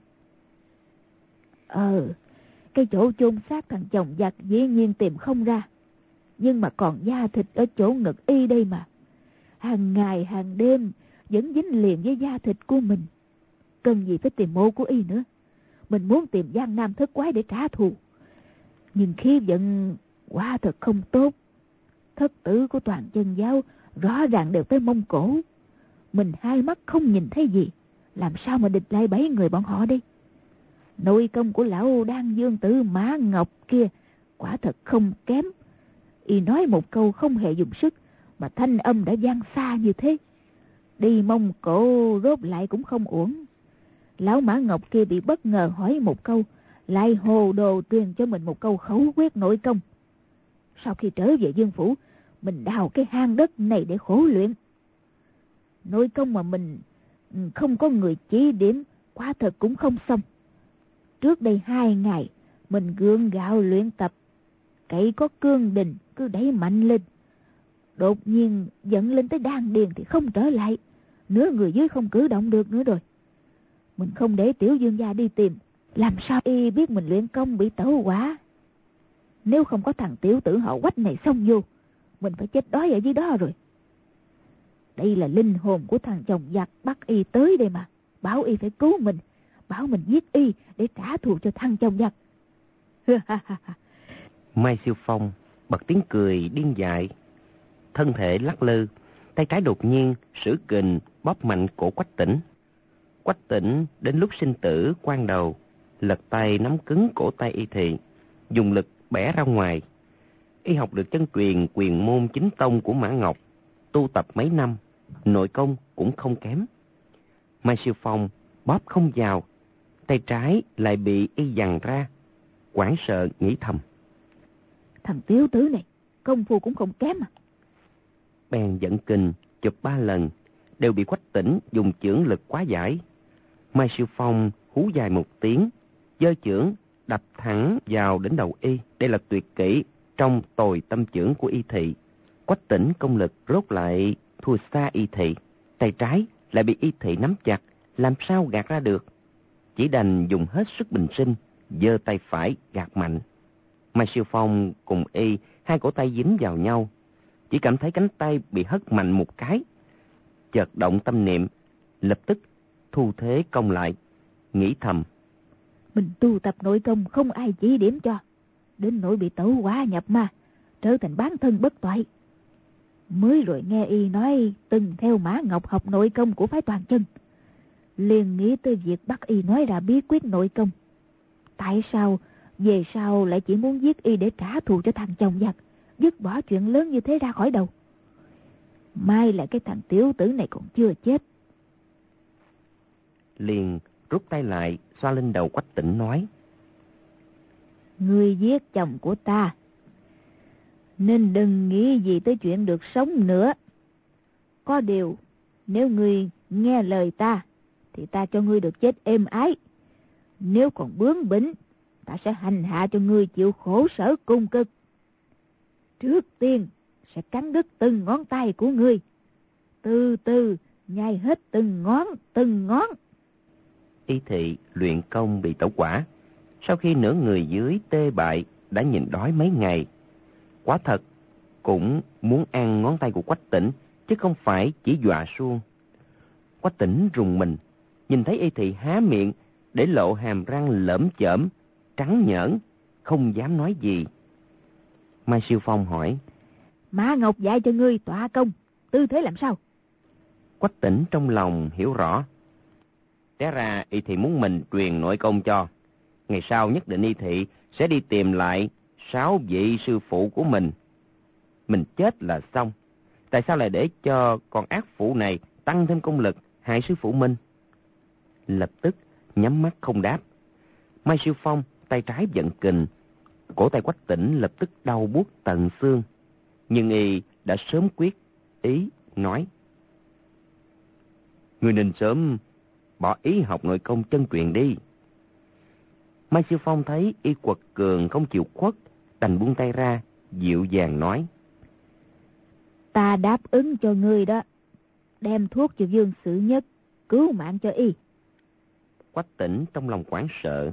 Ờ, cái chỗ chôn xác thằng chồng giặc dĩ nhiên tìm không ra, nhưng mà còn da thịt ở chỗ ngực y đây mà. Hàng ngày hàng đêm vẫn dính liền với da thịt của mình. Cần gì phải tìm mộ của y nữa. Mình muốn tìm Giang Nam Thất Quái để trả thù, nhưng khí vận quả thật không tốt. Thất tử của toàn chân giáo rõ ràng đều tới Mông Cổ. Mình hai mắt không nhìn thấy gì, làm sao mà địch lại bảy người bọn họ đi. Nội công của lão Đan Dương Tử Mã Ngọc kia quả thật không kém. Y nói một câu không hề dùng sức mà thanh âm đã vang xa như thế. Đi Mông Cổ rốt lại cũng không uổng. Lão Mã Ngọc kia bị bất ngờ hỏi một câu, lại hồ đồ truyền cho mình một câu khẩu quyết nội công. Sau khi trở về Dương phủ, mình đào cái hang đất này để khổ luyện. Nội công mà mình không có người chỉ điểm, quả thật cũng không xong. Trước đây hai ngày, mình gượng gạo luyện tập, cậy có cương đình cứ đẩy mạnh lên. Đột nhiên dẫn lên tới đan điền thì không trở lại, nửa người dưới không cử động được nữa rồi. Mình không để Tiểu Dương gia đi tìm, làm sao y biết mình luyện công bị tẩu hỏa? Nếu không có thằng tiểu tử họ Quách này xông vô, mình phải chết đói ở dưới đó rồi. Đây là linh hồn của thằng chồng giặc bắt y tới đây mà, bảo y phải cứu mình, bảo mình giết y để trả thù cho thằng chồng giặc. Mai Siêu Phong bật tiếng cười điên dại, thân thể lắc lư, tay trái đột nhiên sử kình bóp mạnh cổ Quách Tĩnh. Quách Tĩnh đến lúc sinh tử quan đầu, lật tay nắm cứng cổ tay Y Thị, dùng lực bẻ ra ngoài. Y học được chân truyền quyền môn chính tông của Mã Ngọc, tu tập mấy năm, nội công cũng không kém. Mai Siêu Phong bóp không vào, tay trái lại bị Y giằng ra, hoảng sợ nghĩ thầm: thằng tiểu tử này công phu cũng không kém à. Bèn dẫn kình chụp ba lần, đều bị Quách Tĩnh dùng chưởng lực quá giải. Mai Siêu Phong hú dài một tiếng, giơ chưởng đập thẳng vào đỉnh đầu Y. Đây là tuyệt kỹ trong Tồi Tâm Chưởng của Y Thị. Quách Tĩnh công lực rốt lại thua xa Y Thị, tay trái lại bị Y Thị nắm chặt, làm sao gạt ra được. Chỉ đành dùng hết sức bình sinh, giơ tay phải gạt mạnh. Mai Siêu Phong cùng Y hai cổ tay dính vào nhau, chỉ cảm thấy cánh tay bị hất mạnh một cái. Chợt động tâm niệm, lập tức thu thế công lại, nghĩ thầm: mình tu tập nội công không ai chỉ điểm cho, đến nỗi bị tẩu hỏa nhập ma, trở thành bán thân bất toại. Mới rồi nghe Y nói từng theo Mã Ngọc học nội công của phái Toàn Chân, liền nghĩ tới việc bắt Y nói ra bí quyết nội công. Tại sao về sau lại chỉ muốn giết Y để trả thù cho thằng chồng giặc, dứt bỏ chuyện lớn như thế ra khỏi đầu? May là cái thằng tiểu tử này còn chưa chết. Liền rút tay lại, xoa lên đầu Quách Tĩnh nói: ngươi giết chồng của ta, nên đừng nghĩ gì tới chuyện được sống nữa. Có điều, nếu ngươi nghe lời ta, thì ta cho ngươi được chết êm ái. Nếu còn bướng bỉnh, ta sẽ hành hạ cho ngươi chịu khổ sở cung cực. Trước tiên, sẽ cắn đứt từng ngón tay của ngươi, từ từ nhai hết từng ngón, từng ngón. Y Thị luyện công bị tẩu hỏa, sau khi nửa người dưới tê bại, đã nhịn đói mấy ngày. Quả thật cũng muốn ăn ngón tay của Quách Tĩnh, chứ không phải chỉ dọa suông. Quách Tĩnh rùng mình, nhìn thấy Y Thị há miệng để lộ hàm răng lởm chởm, trắng nhởn, không dám nói gì. Mai Siêu Phong hỏi: Mã Ngọc dạy cho ngươi tọa công, tư thế làm sao? Quách Tĩnh trong lòng hiểu rõ. Té ra Y Thị muốn mình truyền nội công cho. Ngày sau nhất định Y Thị sẽ đi tìm lại sáu vị sư phụ của mình. Mình chết là xong. Tại sao lại để cho con ác phụ này tăng thêm công lực hại sư phụ mình? Lập tức nhắm mắt không đáp. Mai Siêu Phong tay trái vận kình, cổ tay Quách Tĩnh lập tức đau buốt tận xương. Nhưng Y đã sớm quyết ý nói: ngươi nên sớm bỏ ý học nội công chân truyền đi. Mai Siêu Phong thấy Y quật cường không chịu khuất, đành buông tay ra, dịu dàng nói: ta đáp ứng cho ngươi đó, đem thuốc cho Dương Sử Nhất, cứu mạng cho Y. Quách Tĩnh trong lòng hoảng sợ.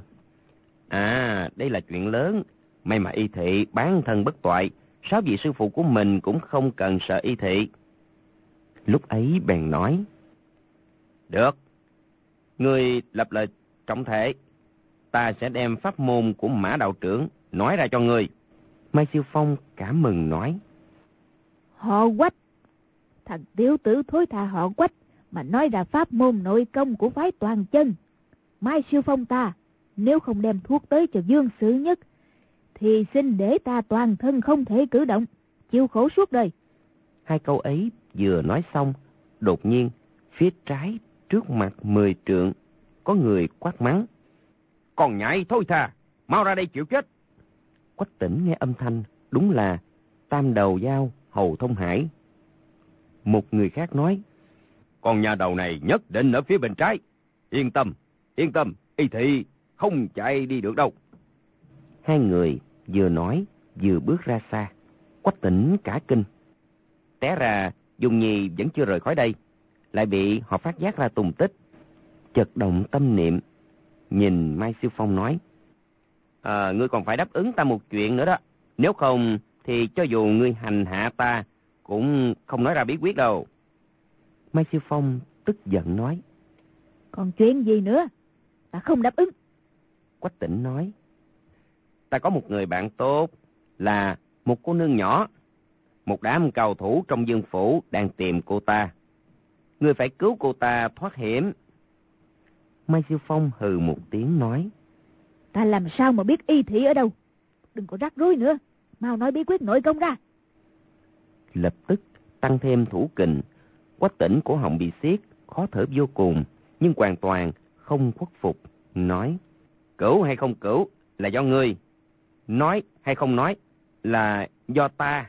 À, đây là chuyện lớn. May mà Y Thị bán thân bất toại, sáu vị sư phụ của mình cũng không cần sợ Y Thị. Lúc ấy bèn nói: được, ngươi lập lời trọng thể, ta sẽ đem pháp môn của Mã đạo trưởng nói ra cho ngươi. Mai Siêu Phong cảm mừng nói: họ Quách, thằng tiểu tử thối tha họ Quách, mà nói ra pháp môn nội công của phái Toàn Chân. Mai Siêu Phong ta, nếu không đem thuốc tới cho Dương Sự Nhất, thì xin để ta toàn thân không thể cử động, chịu khổ suốt đời. Hai câu ấy vừa nói xong, đột nhiên, phía trái trước mặt mười trượng, có người quát mắng. Còn nhảy thôi thà, mau ra đây chịu chết. Quách Tỉnh nghe âm thanh, đúng là Tam Đầu Dao Hầu Thông Hải. Một người khác nói. Con nhà đầu này nhất định ở phía bên trái. Yên tâm, yên tâm, y thị không chạy đi được đâu. Hai người vừa nói vừa bước ra xa. Quách Tỉnh cả kinh. Té ra Dung Nhi vẫn chưa rời khỏi đây, lại bị họ phát giác ra tung tích. Chợt động tâm niệm, nhìn Mai Siêu Phong nói. À, ngươi còn phải đáp ứng ta một chuyện nữa đó. Nếu không thì cho dù ngươi hành hạ ta cũng không nói ra bí quyết đâu. Mai Siêu Phong tức giận nói. Còn chuyện gì nữa? Ta không đáp ứng. Quách Tỉnh nói. Ta có một người bạn tốt, là một cô nương nhỏ. Một đám cao thủ trong Dương phủ đang tìm cô ta. Ngươi phải cứu cô ta thoát hiểm. Mai Siêu Phong hừ một tiếng nói. Ta làm sao mà biết y thị ở đâu? Đừng có rắc rối nữa, mau nói bí quyết nội công ra. Lập tức tăng thêm thủ kình. Quách Tỉnh cổ họng bị xiết, khó thở vô cùng, nhưng hoàn toàn không khuất phục, nói. Cửu hay không cửu là do ngươi, nói hay không nói là do ta.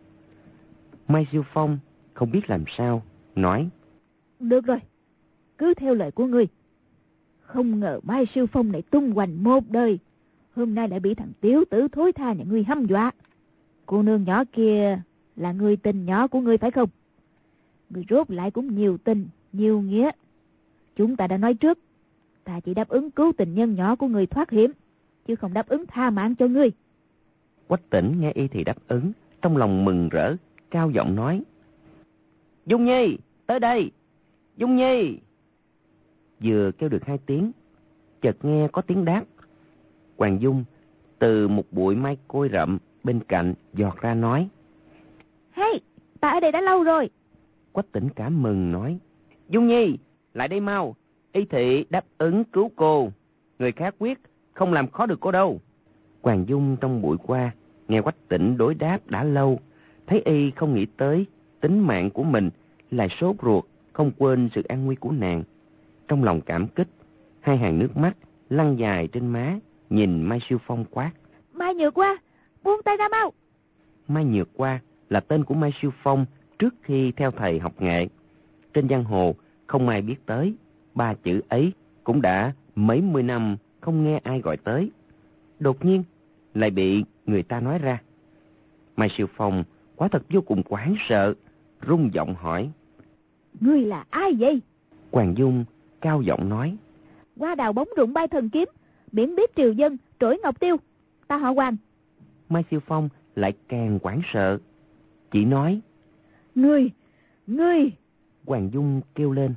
Mai Siêu Phong không biết làm sao, nói. Được rồi, cứ theo lời của ngươi. Không ngờ Mai Siêu Phong này tung hoành một đời, hôm nay lại bị thằng tiểu tử thối tha nhà ngươi hăm dọa. Cô nương nhỏ kia là người tình nhỏ của ngươi phải không? Ngươi rốt lại cũng nhiều tình, nhiều nghĩa. Chúng ta đã nói trước, ta chỉ đáp ứng cứu tình nhân nhỏ của ngươi thoát hiểm, chứ không đáp ứng tha mạng cho ngươi. Quách Tỉnh nghe y thì đáp ứng, trong lòng mừng rỡ, cao giọng nói. Dung Nhi, tới đây! Dung Nhi! Vừa kêu được hai tiếng, chợt nghe có tiếng đáp. Hoàng Dung từ một bụi mai côi rậm bên cạnh giọt ra nói. Hey, ta ở đây đã lâu rồi. Quách Tỉnh cảm mừng nói. Dung Nhi, lại đây mau, y thị đáp ứng cứu cô. Người khác quyết không làm khó được cô đâu. Hoàng Dung trong bụi qua, nghe Quách Tỉnh đối đáp đã lâu, thấy y không nghĩ tới tính mạng của mình, lại sốt ruột, không quên sự an nguy của nàng. Trong lòng cảm kích, hai hàng nước mắt lăn dài trên má, nhìn Mai Siêu Phong quát. Mai Nhược Qua, buông tay ra mau. Mai Nhược Qua là tên của Mai Siêu Phong trước khi theo thầy học nghệ. Trên giang hồ không ai biết tới, ba chữ ấy cũng đã mấy mươi năm không nghe ai gọi tới. Đột nhiên lại bị người ta nói ra. Mai Siêu Phong quả thật vô cùng hoảng sợ, rung giọng hỏi. Ngươi là ai vậy? Hoàng Dung cao giọng nói. Qua đào bóng rụng bay thần kiếm, biển biết triều dân, trỗi ngọc tiêu. Ta họ Hoàng. Mai Siêu Phong lại càng hoảng sợ, chỉ nói. Ngươi, ngươi. Hoàng Dung kêu lên.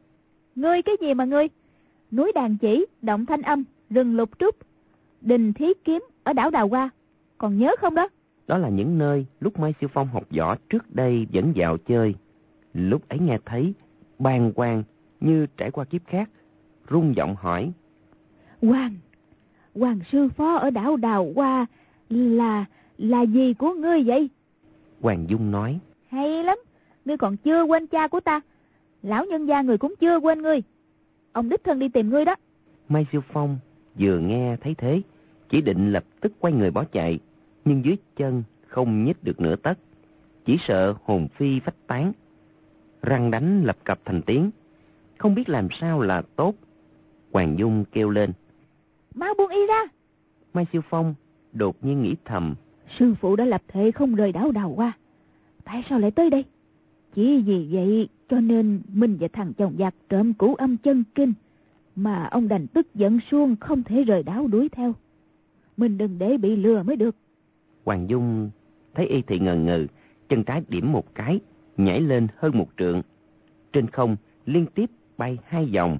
Ngươi cái gì mà ngươi? Núi Đàn Chỉ, Động Thanh Âm, rừng Lục Trúc, đình Thí Kiếm ở đảo Đào Hoa, còn nhớ không đó? Đó là những nơi lúc Mai Siêu Phong học võ trước đây vẫn vào chơi. Lúc ấy nghe thấy, bàng hoàng như trải qua kiếp khác, rung giọng hỏi. Hoàng, Hoàng sư phó ở đảo Đào Hoa là, là gì của ngươi vậy? Hoàng Dung nói. Hay lắm, ngươi còn chưa quên cha của ta. Lão nhân gia người cũng chưa quên ngươi. Ông đích thân đi tìm ngươi đó. Mai Siêu Phong vừa nghe thấy thế, chỉ định lập tức quay người bỏ chạy, nhưng dưới chân không nhích được nửa tấc, chỉ sợ hồn phi phách tán. Răng đánh lập cập thành tiếng, không biết làm sao là tốt. Hoàng Dung kêu lên. Mau buông y ra. Mai Siêu Phong đột nhiên nghĩ thầm. Sư phụ đã lập thệ không rời đảo Đào Hoa, tại sao lại tới đây? Chỉ vì vậy cho nên mình và thằng chồng giặc trộm Cửu Âm Chân Kinh, mà ông đành tức giận suông không thể rời đảo đuổi theo. Mình đừng để bị lừa mới được. Hoàng Dung thấy y thì ngần ngừ, chân trái điểm một cái, nhảy lên hơn một trượng. Trên không liên tiếp bay hai vòng,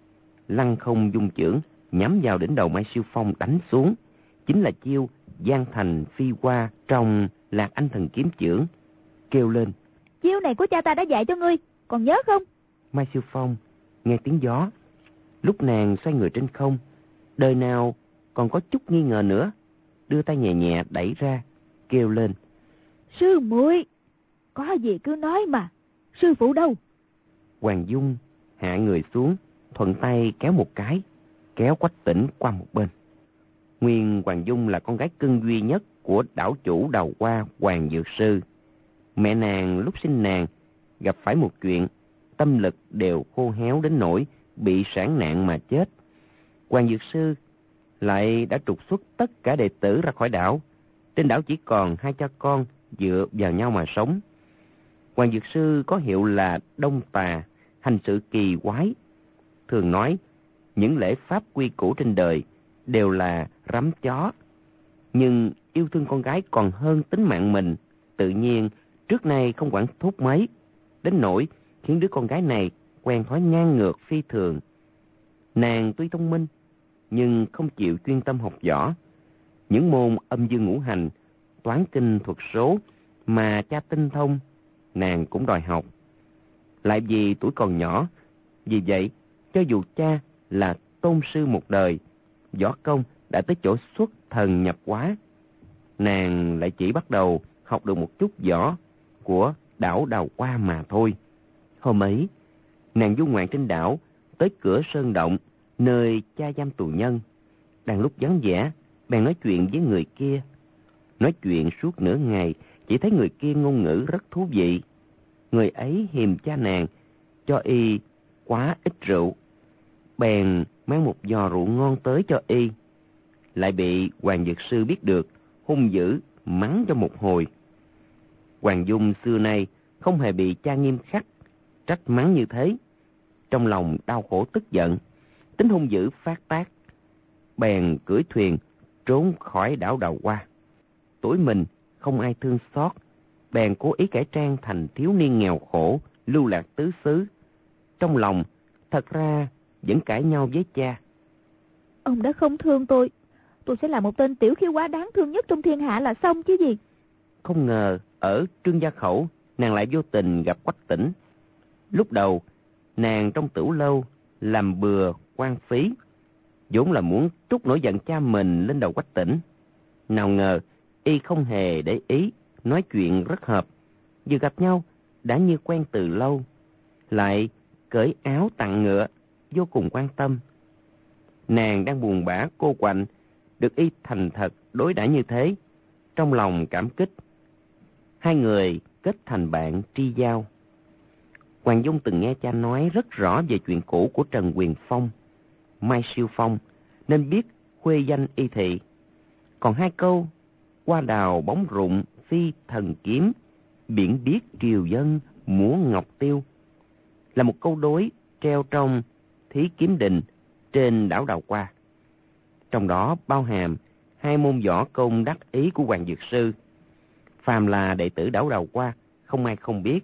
lăng không dung chưởng nhắm vào đỉnh đầu Mai Siêu Phong đánh xuống. Chính là chiêu Giang Thành Phi Hoa trong Lạc Anh Thần Kiếm Chưởng. Kêu lên. Chiêu này của cha ta đã dạy cho ngươi, còn nhớ không? Mai Siêu Phong nghe tiếng gió. Lúc nàng xoay người trên không, đời nào còn có chút nghi ngờ nữa, đưa tay nhẹ nhẹ đẩy ra, kêu lên: Sư muội, có gì cứ nói mà, sư phụ đâu? Hoàng Dung hạ người xuống, thuận tay kéo một cái, kéo Quách Tĩnh qua một bên. Nguyên Hoàng Dung là con gái cưng duy nhất của đảo chủ Đào Hoa Hoàng Dược Sư. Mẹ nàng lúc sinh nàng gặp phải một chuyện, tâm lực đều khô héo đến nỗi bị sản nạn mà chết. Hoàng Dược Sư lại đã trục xuất tất cả đệ tử ra khỏi đảo. Trên đảo chỉ còn hai cha con dựa vào nhau mà sống. Hoàng Dược Sư có hiệu là Đông Tà, hành sự kỳ quái. Thường nói, những lễ pháp quy củ trên đời đều là rắm chó. Nhưng yêu thương con gái còn hơn tính mạng mình, tự nhiên trước nay không quản thúc mấy, đến nỗi khiến đứa con gái này quen thói ngang ngược phi thường. Nàng tuy thông minh, nhưng không chịu chuyên tâm học võ. Những môn âm dương ngũ hành, toán kinh thuật số mà cha tinh thông, nàng cũng đòi học. Lại vì tuổi còn nhỏ, vì vậy cho dù cha là tôn sư một đời, võ công đã tới chỗ xuất thần nhập hóa, nàng lại chỉ bắt đầu học được một chút võ của đảo Đào Hoa mà thôi. Hôm ấy, nàng du ngoạn trên đảo, tới cửa sơn động, nơi cha giam tù nhân. Đang lúc vắng vẻ, bèn nói chuyện với người kia. Nói chuyện suốt nửa ngày, chỉ thấy người kia ngôn ngữ rất thú vị. Người ấy hiềm cha nàng, cho y quá ít rượu. Bèn mang một giò rượu ngon tới cho y. Lại bị Hoàng Dược Sư biết được, hung dữ, mắng cho một hồi. Hoàng Dung xưa nay không hề bị cha nghiêm khắc trách mắng như thế. Trong lòng đau khổ tức giận, tính hung dữ phát tác, bèn cưỡi thuyền trốn khỏi đảo Đào Hoa. Tuổi mình không ai thương xót, bèn cố ý cải trang thành thiếu niên nghèo khổ, lưu lạc tứ xứ. Trong lòng thật ra vẫn cãi nhau với cha. Ông đã không thương tôi, tôi sẽ là một tên tiểu khiêu quá đáng thương nhất trong thiên hạ là xong chứ gì. Không ngờ ở Trương Gia Khẩu, nàng lại vô tình gặp Quách Tĩnh. Lúc đầu nàng trong tửu lâu làm bừa quan phí, vốn là muốn trút nổi giận cha mình lên đầu Quách Tĩnh. Nào ngờ y không hề để ý, nói chuyện rất hợp. Vừa gặp nhau đã như quen từ lâu, lại cởi áo tặng ngựa, vô cùng quan tâm. Nàng đang buồn bã cô quạnh, được y thành thật đối đãi như thế, trong lòng cảm kích. Hai người kết thành bạn tri giao. Hoàng Dung từng nghe cha nói rất rõ về chuyện cũ của Trần Quyền Phong, Mai Siêu Phong, nên biết khuê danh y thị. Còn hai câu hoa đào bóng rụng phi thần kiếm, biển biếc triều dân múa ngọc tiêu, là một câu đối treo trong Thí Kiếm Đình trên đảo Đào Hoa. Trong đó bao hàm hai môn võ công đắc ý của Hoàng Dược Sư. Phàm là đệ tử đảo Đào Hoa, không ai không biết.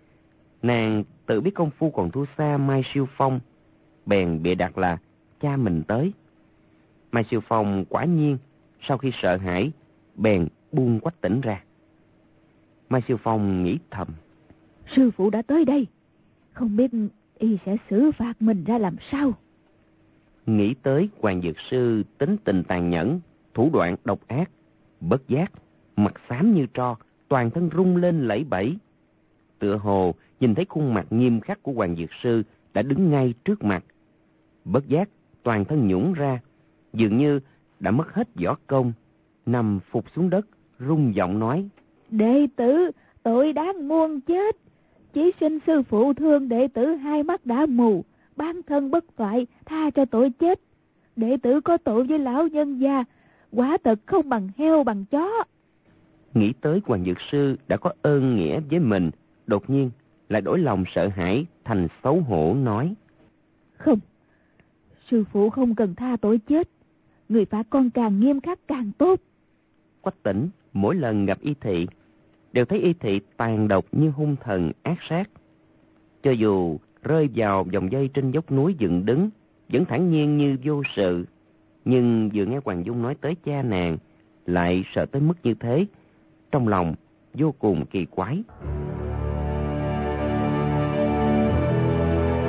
Nàng tự biết công phu còn thua xa Mai Siêu Phong, bèn bịa đặt là cha mình tới. Mai Siêu Phong quả nhiên sau khi sợ hãi, bèn buông Quách Tĩnh ra. Mai Siêu Phong nghĩ thầm, sư phụ đã tới đây, không biết y sẽ xử phạt mình ra làm sao. Nghĩ tới Hoàng Dược Sư tính tình tàn nhẫn, thủ đoạn độc ác, bất giác mặt xám như tro, toàn thân rung lên lẫy bẫy. Tựa hồ nhìn thấy khuôn mặt nghiêm khắc của Hoàng Dược Sư đã đứng ngay trước mặt. Bất giác toàn thân nhũn ra, dường như đã mất hết võ công, nằm phục xuống đất, rung giọng nói: Đệ tử tội đáng muôn chết, chỉ xin sư phụ thương đệ tử hai mắt đã mù, bán thân bất toại, tha cho tội chết. Đệ tử có tội với lão nhân gia, quả thật không bằng heo bằng chó. Nghĩ tới Hoàng Dược Sư đã có ơn nghĩa với mình, đột nhiên lại đổi lòng sợ hãi thành xấu hổ nói: Không, sư phụ không cần tha tội chết, người phạt con càng nghiêm khắc càng tốt. Quách Tĩnh mỗi lần gặp y thị đều thấy y thị tàn độc như hung thần ác sát. Cho dù rơi vào vòng dây trên dốc núi dựng đứng, vẫn thản nhiên như vô sự. Nhưng vừa nghe Hoàng Dung nói tới cha nàng, lại sợ tới mức như thế, trong lòng vô cùng kỳ quái.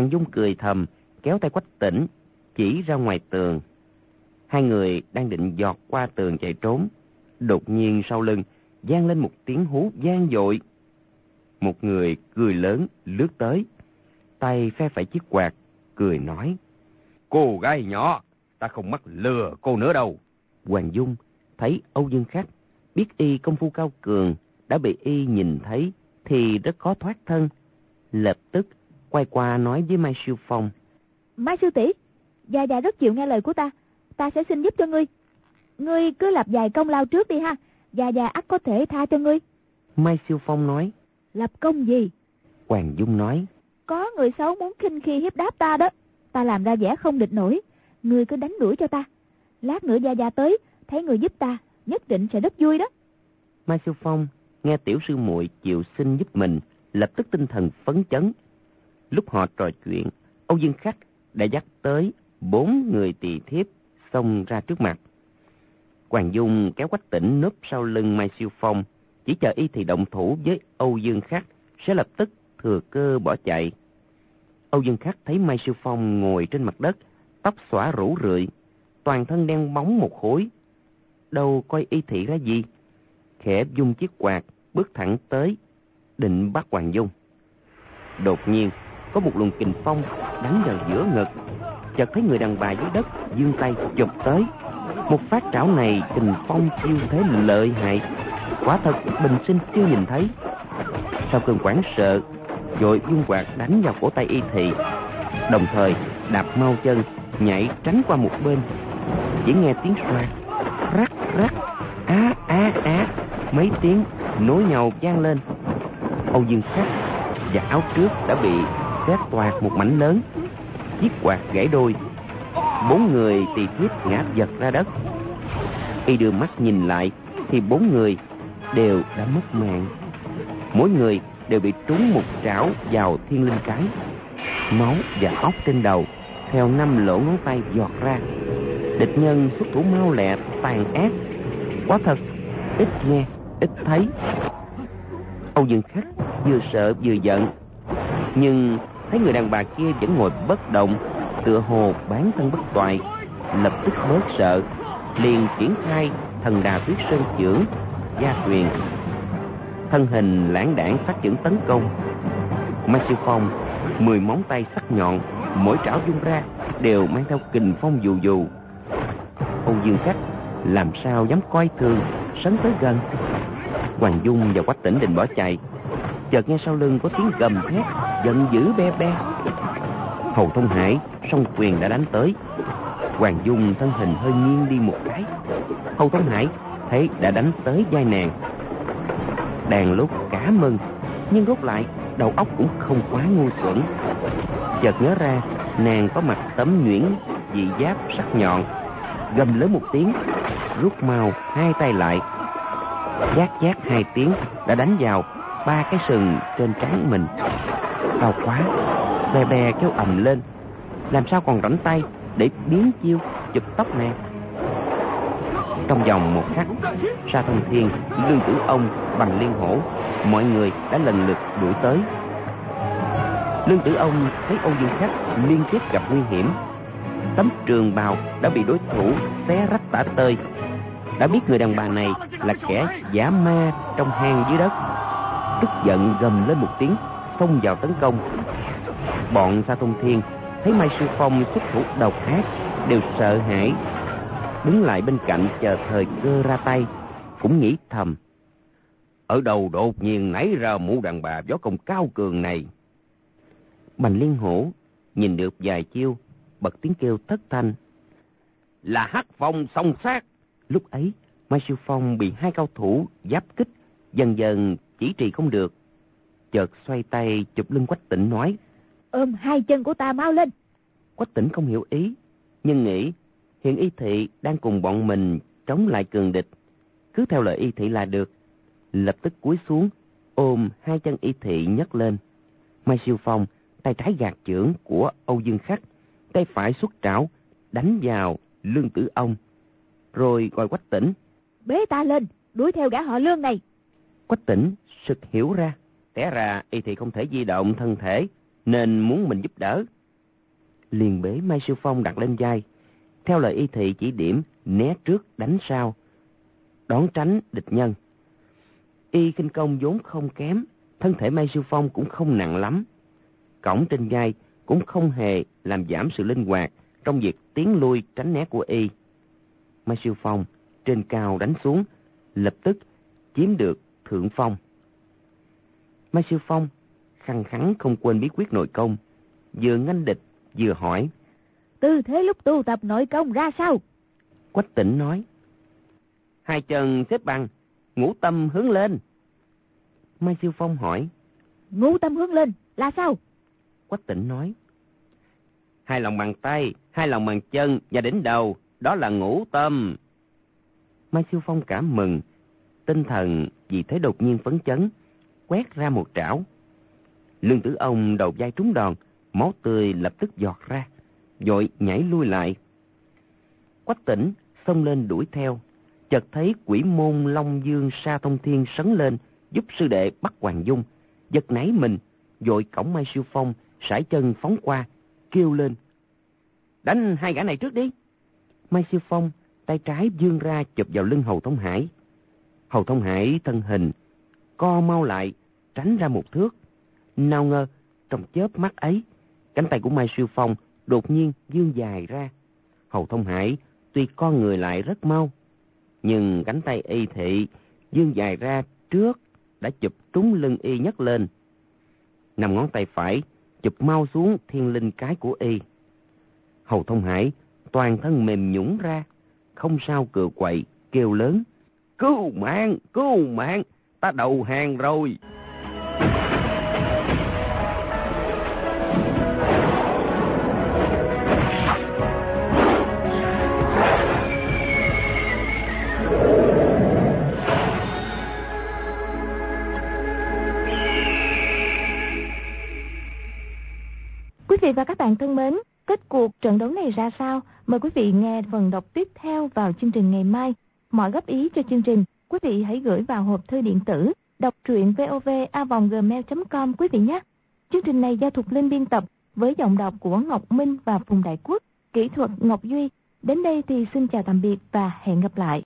Hoàng Dung cười thầm, kéo tay Quách Tĩnh, chỉ ra ngoài tường. Hai người đang định giọt qua tường chạy trốn. Đột nhiên sau lưng, vang lên một tiếng hú vang dội. Một người cười lớn lướt tới, tay phe phẩy chiếc quạt, cười nói: Cô gái nhỏ, ta không mắc lừa cô nữa đâu. Hoàng Dung thấy Âu Dương Khắc biết y công phu cao cường, đã bị y nhìn thấy thì rất khó thoát thân. Lập tức quay qua nói với Mai Siêu Phong: Mai sư tỷ, Già già rất chịu nghe lời của ta, ta sẽ xin giúp cho ngươi. Ngươi cứ lập vài công lao trước đi ha, Già già ắt có thể tha cho ngươi. Mai Siêu Phong nói: Lập công gì? Hoàng Dung nói: Có người xấu muốn khinh khi hiếp đáp ta đó, ta làm ra vẻ không địch nổi, ngươi cứ đánh đuổi cho ta. Lát nữa Gia Gia tới, thấy người giúp ta, nhất định sẽ rất vui đó. Mai Siêu Phong nghe tiểu sư muội chịu xin giúp mình, lập tức tinh thần phấn chấn. Lúc họ trò chuyện, Âu Dương Khắc đã dắt tới bốn người tỳ thiếp xông ra trước mặt. Hoàng Dung kéo Quách Tĩnh núp sau lưng Mai Siêu Phong, chỉ chờ y thì động thủ với Âu Dương Khắc, sẽ lập tức thừa cơ bỏ chạy. Âu Dương Khắc thấy Mai Siêu Phong ngồi trên mặt đất, tóc xõa rủ rượi, toàn thân đen bóng một khối, đâu coi y thị ra gì, khẽ vung chiếc quạt bước thẳng tới, định bắt Hoàng Dung. Đột nhiên có một luồng kình phong đánh vào giữa ngực, chợt thấy người đàn bà dưới đất giương tay chụp tới. Một phát trảo này kình phong chiêu thế lợi hại, quả thật bình sinh chưa nhìn thấy. Sau cơn hoảng sợ, vội vung quạt đánh vào cổ tay y thị, đồng thời đạp mau chân nhảy tránh qua một bên. Chỉ nghe tiếng xoa, rắc rắc, á á á, mấy tiếng nối nhau vang lên. Âu Dương Khắc và áo trước đã bị xé toạc một mảnh lớn, chiếc quạt gãy đôi, bốn người tỳ thiếp ngã vật ra đất. Y đưa mắt nhìn lại thì bốn người đều đã mất mạng, mỗi người đều bị trúng một trảo vào thiên linh cái. Máu và óc trên đầu theo năm lỗ ngón tay giọt ra. Địch nhân xuất thủ mau lẹ tàn ác, quá thật ít nghe ít thấy. Âu Dương Khắc vừa sợ vừa giận, nhưng thấy người đàn bà kia vẫn ngồi bất động, tựa hồ bán thân bất toại, lập tức bớt sợ, liền triển khai thần đà tuyết sơn chưởng gia truyền, thân hình lãng đãng phát chưởng tấn công. Mai Siêu Phong mười móng tay sắc nhọn, mỗi trảo vung ra đều mang theo kình phong dù dù. Âu Dương Khắc làm sao dám coi thường, sấn tới gần. Hoàng Dung và Quách Tĩnh định bỏ chạy, chợt nghe sau lưng có tiếng gầm thét giận dữ be be. Hầu Thông Hải song quyền đã đánh tới. Hoàng Dung thân hình hơi nghiêng đi một cái, Hầu Thông Hải thấy đã đánh tới vai nàng. Đàn lúc cả mừng, nhưng rốt lại đầu óc cũng không quá ngu xuẩn. Chợt nhớ ra nàng có mặt tấm nhuyễn dị giáp sắc nhọn, gầm lớn một tiếng, rút mau hai tay lại, chát chát hai tiếng đã đánh vào ba cái sừng trên trán mình. Đau quá, bè bè kêu ầm lên, làm sao còn rảnh tay để biến chiêu chụp tóc nàng. Trong vòng một khắc, Sa Thông Thiên, Lương Tử Ông, Bành Liên Hổ, mọi người đã lần lượt đuổi tới. Lương Tử Ông thấy Âu Dương Khắc liên tiếp gặp nguy hiểm, tấm trường bào đã bị đối thủ xé rách tả tơi, đã biết người đàn bà này là kẻ giả ma trong hang dưới đất, tức giận gầm lên một tiếng, xông vào tấn công. Bọn Sa Thông Thiên thấy Mai Siêu Phong xuất thủ độc ác, đều sợ hãi, đứng lại bên cạnh chờ thời cơ ra tay, cũng nghĩ thầm: ở đâu đột nhiên nảy ra mụ đàn bà võ công cao cường này. Bành Liên Hổ nhìn được vài chiêu, bật tiếng kêu thất thanh: là Hắc Phong song sát. Lúc ấy Mai Siêu Phong bị hai cao thủ giáp kích, dần dần chỉ trì không được, chợt xoay tay chụp lưng Quách Tĩnh nói: ôm hai chân của ta mau lên. Quách Tĩnh không hiểu ý, nhưng nghĩ hiện y thị đang cùng bọn mình chống lại cường địch, cứ theo lời y thị là được, lập tức cúi xuống ôm hai chân y thị nhấc lên. Mai Siêu Phong tay trái gạt chưởng của Âu Dương Khắc, tay phải xuất trảo đánh vào Lương Tử Ông, rồi gọi Quách Tĩnh: bế ta lên, đuổi theo gã họ Lương này. Quách Tĩnh sực hiểu ra, té ra y thị không thể di động thân thể, nên muốn mình giúp đỡ, liền bế Mai Siêu Phong đặt lên vai. Theo lời y thị chỉ điểm, né trước đánh sau, đón tránh địch nhân. Y khinh công vốn không kém, thân thể Mai Siêu Phong cũng không nặng lắm. Cõng trên vai cũng không hề làm giảm sự linh hoạt trong việc tiến lui tránh né của y. Mai Siêu Phong trên cao đánh xuống, lập tức chiếm được thượng phong. Mai Siêu Phong khăng khăng không quên bí quyết nội công, vừa nghênh địch vừa hỏi: tư thế lúc tu tập nội công ra sao? Quách Tĩnh nói: hai chân xếp bằng, ngũ tâm hướng lên. Mai Siêu Phong hỏi: ngũ tâm hướng lên là sao? Quách Tĩnh nói: hai lòng bàn tay, hai lòng bàn chân và đỉnh đầu, đó là ngũ tâm. Mai Siêu Phong cảm mừng, tinh thần vì thế đột nhiên phấn chấn, quét ra một trảo. Lương Tử Ông đầu vai trúng đòn, máu tươi lập tức giọt ra, vội nhảy lui lại. Quách Tĩnh xông lên đuổi theo, chợt thấy Quỷ Môn Long Dương Sa Thông Thiên sấn lên giúp sư đệ bắt Hoàng Dung, giật nảy mình, vội cõng Mai Siêu Phong sải chân phóng qua, kêu lên: đánh hai gã này trước đi. Mai Siêu Phong tay trái vươn ra chụp vào lưng Hầu Thông Hải. Hầu Thông Hải thân hình co mau lại, tránh ra một thước. Nào ngờ trong chớp mắt ấy, cánh tay của Mai Siêu Phong đột nhiên vươn dài ra. Hầu Thông Hải tuy con người lại rất mau, nhưng cánh tay y thị vươn dài ra trước đã chụp trúng lưng y nhấc lên. Nằm ngón tay phải chụp mau xuống thiên linh cái của y. Hầu Thông Hải toàn thân mềm nhũn ra, không sao cựa quậy, kêu lớn: cứu mạng, cứu mạng, ta đầu hàng rồi. Quý vị và các bạn thân mến, kết cuộc trận đấu này ra sao? Mời quý vị nghe phần đọc tiếp theo vào chương trình ngày mai. Mọi góp ý cho chương trình, quý vị hãy gửi vào hộp thư điện tử đọc truyện vov a vòng gmail chấm com quý vị nhé. Chương trình này do Thục Linh biên tập với giọng đọc của Ngọc Minh và Phùng Đại Quốc, kỹ thuật Ngọc Duy. Đến đây thì xin chào tạm biệt và hẹn gặp lại.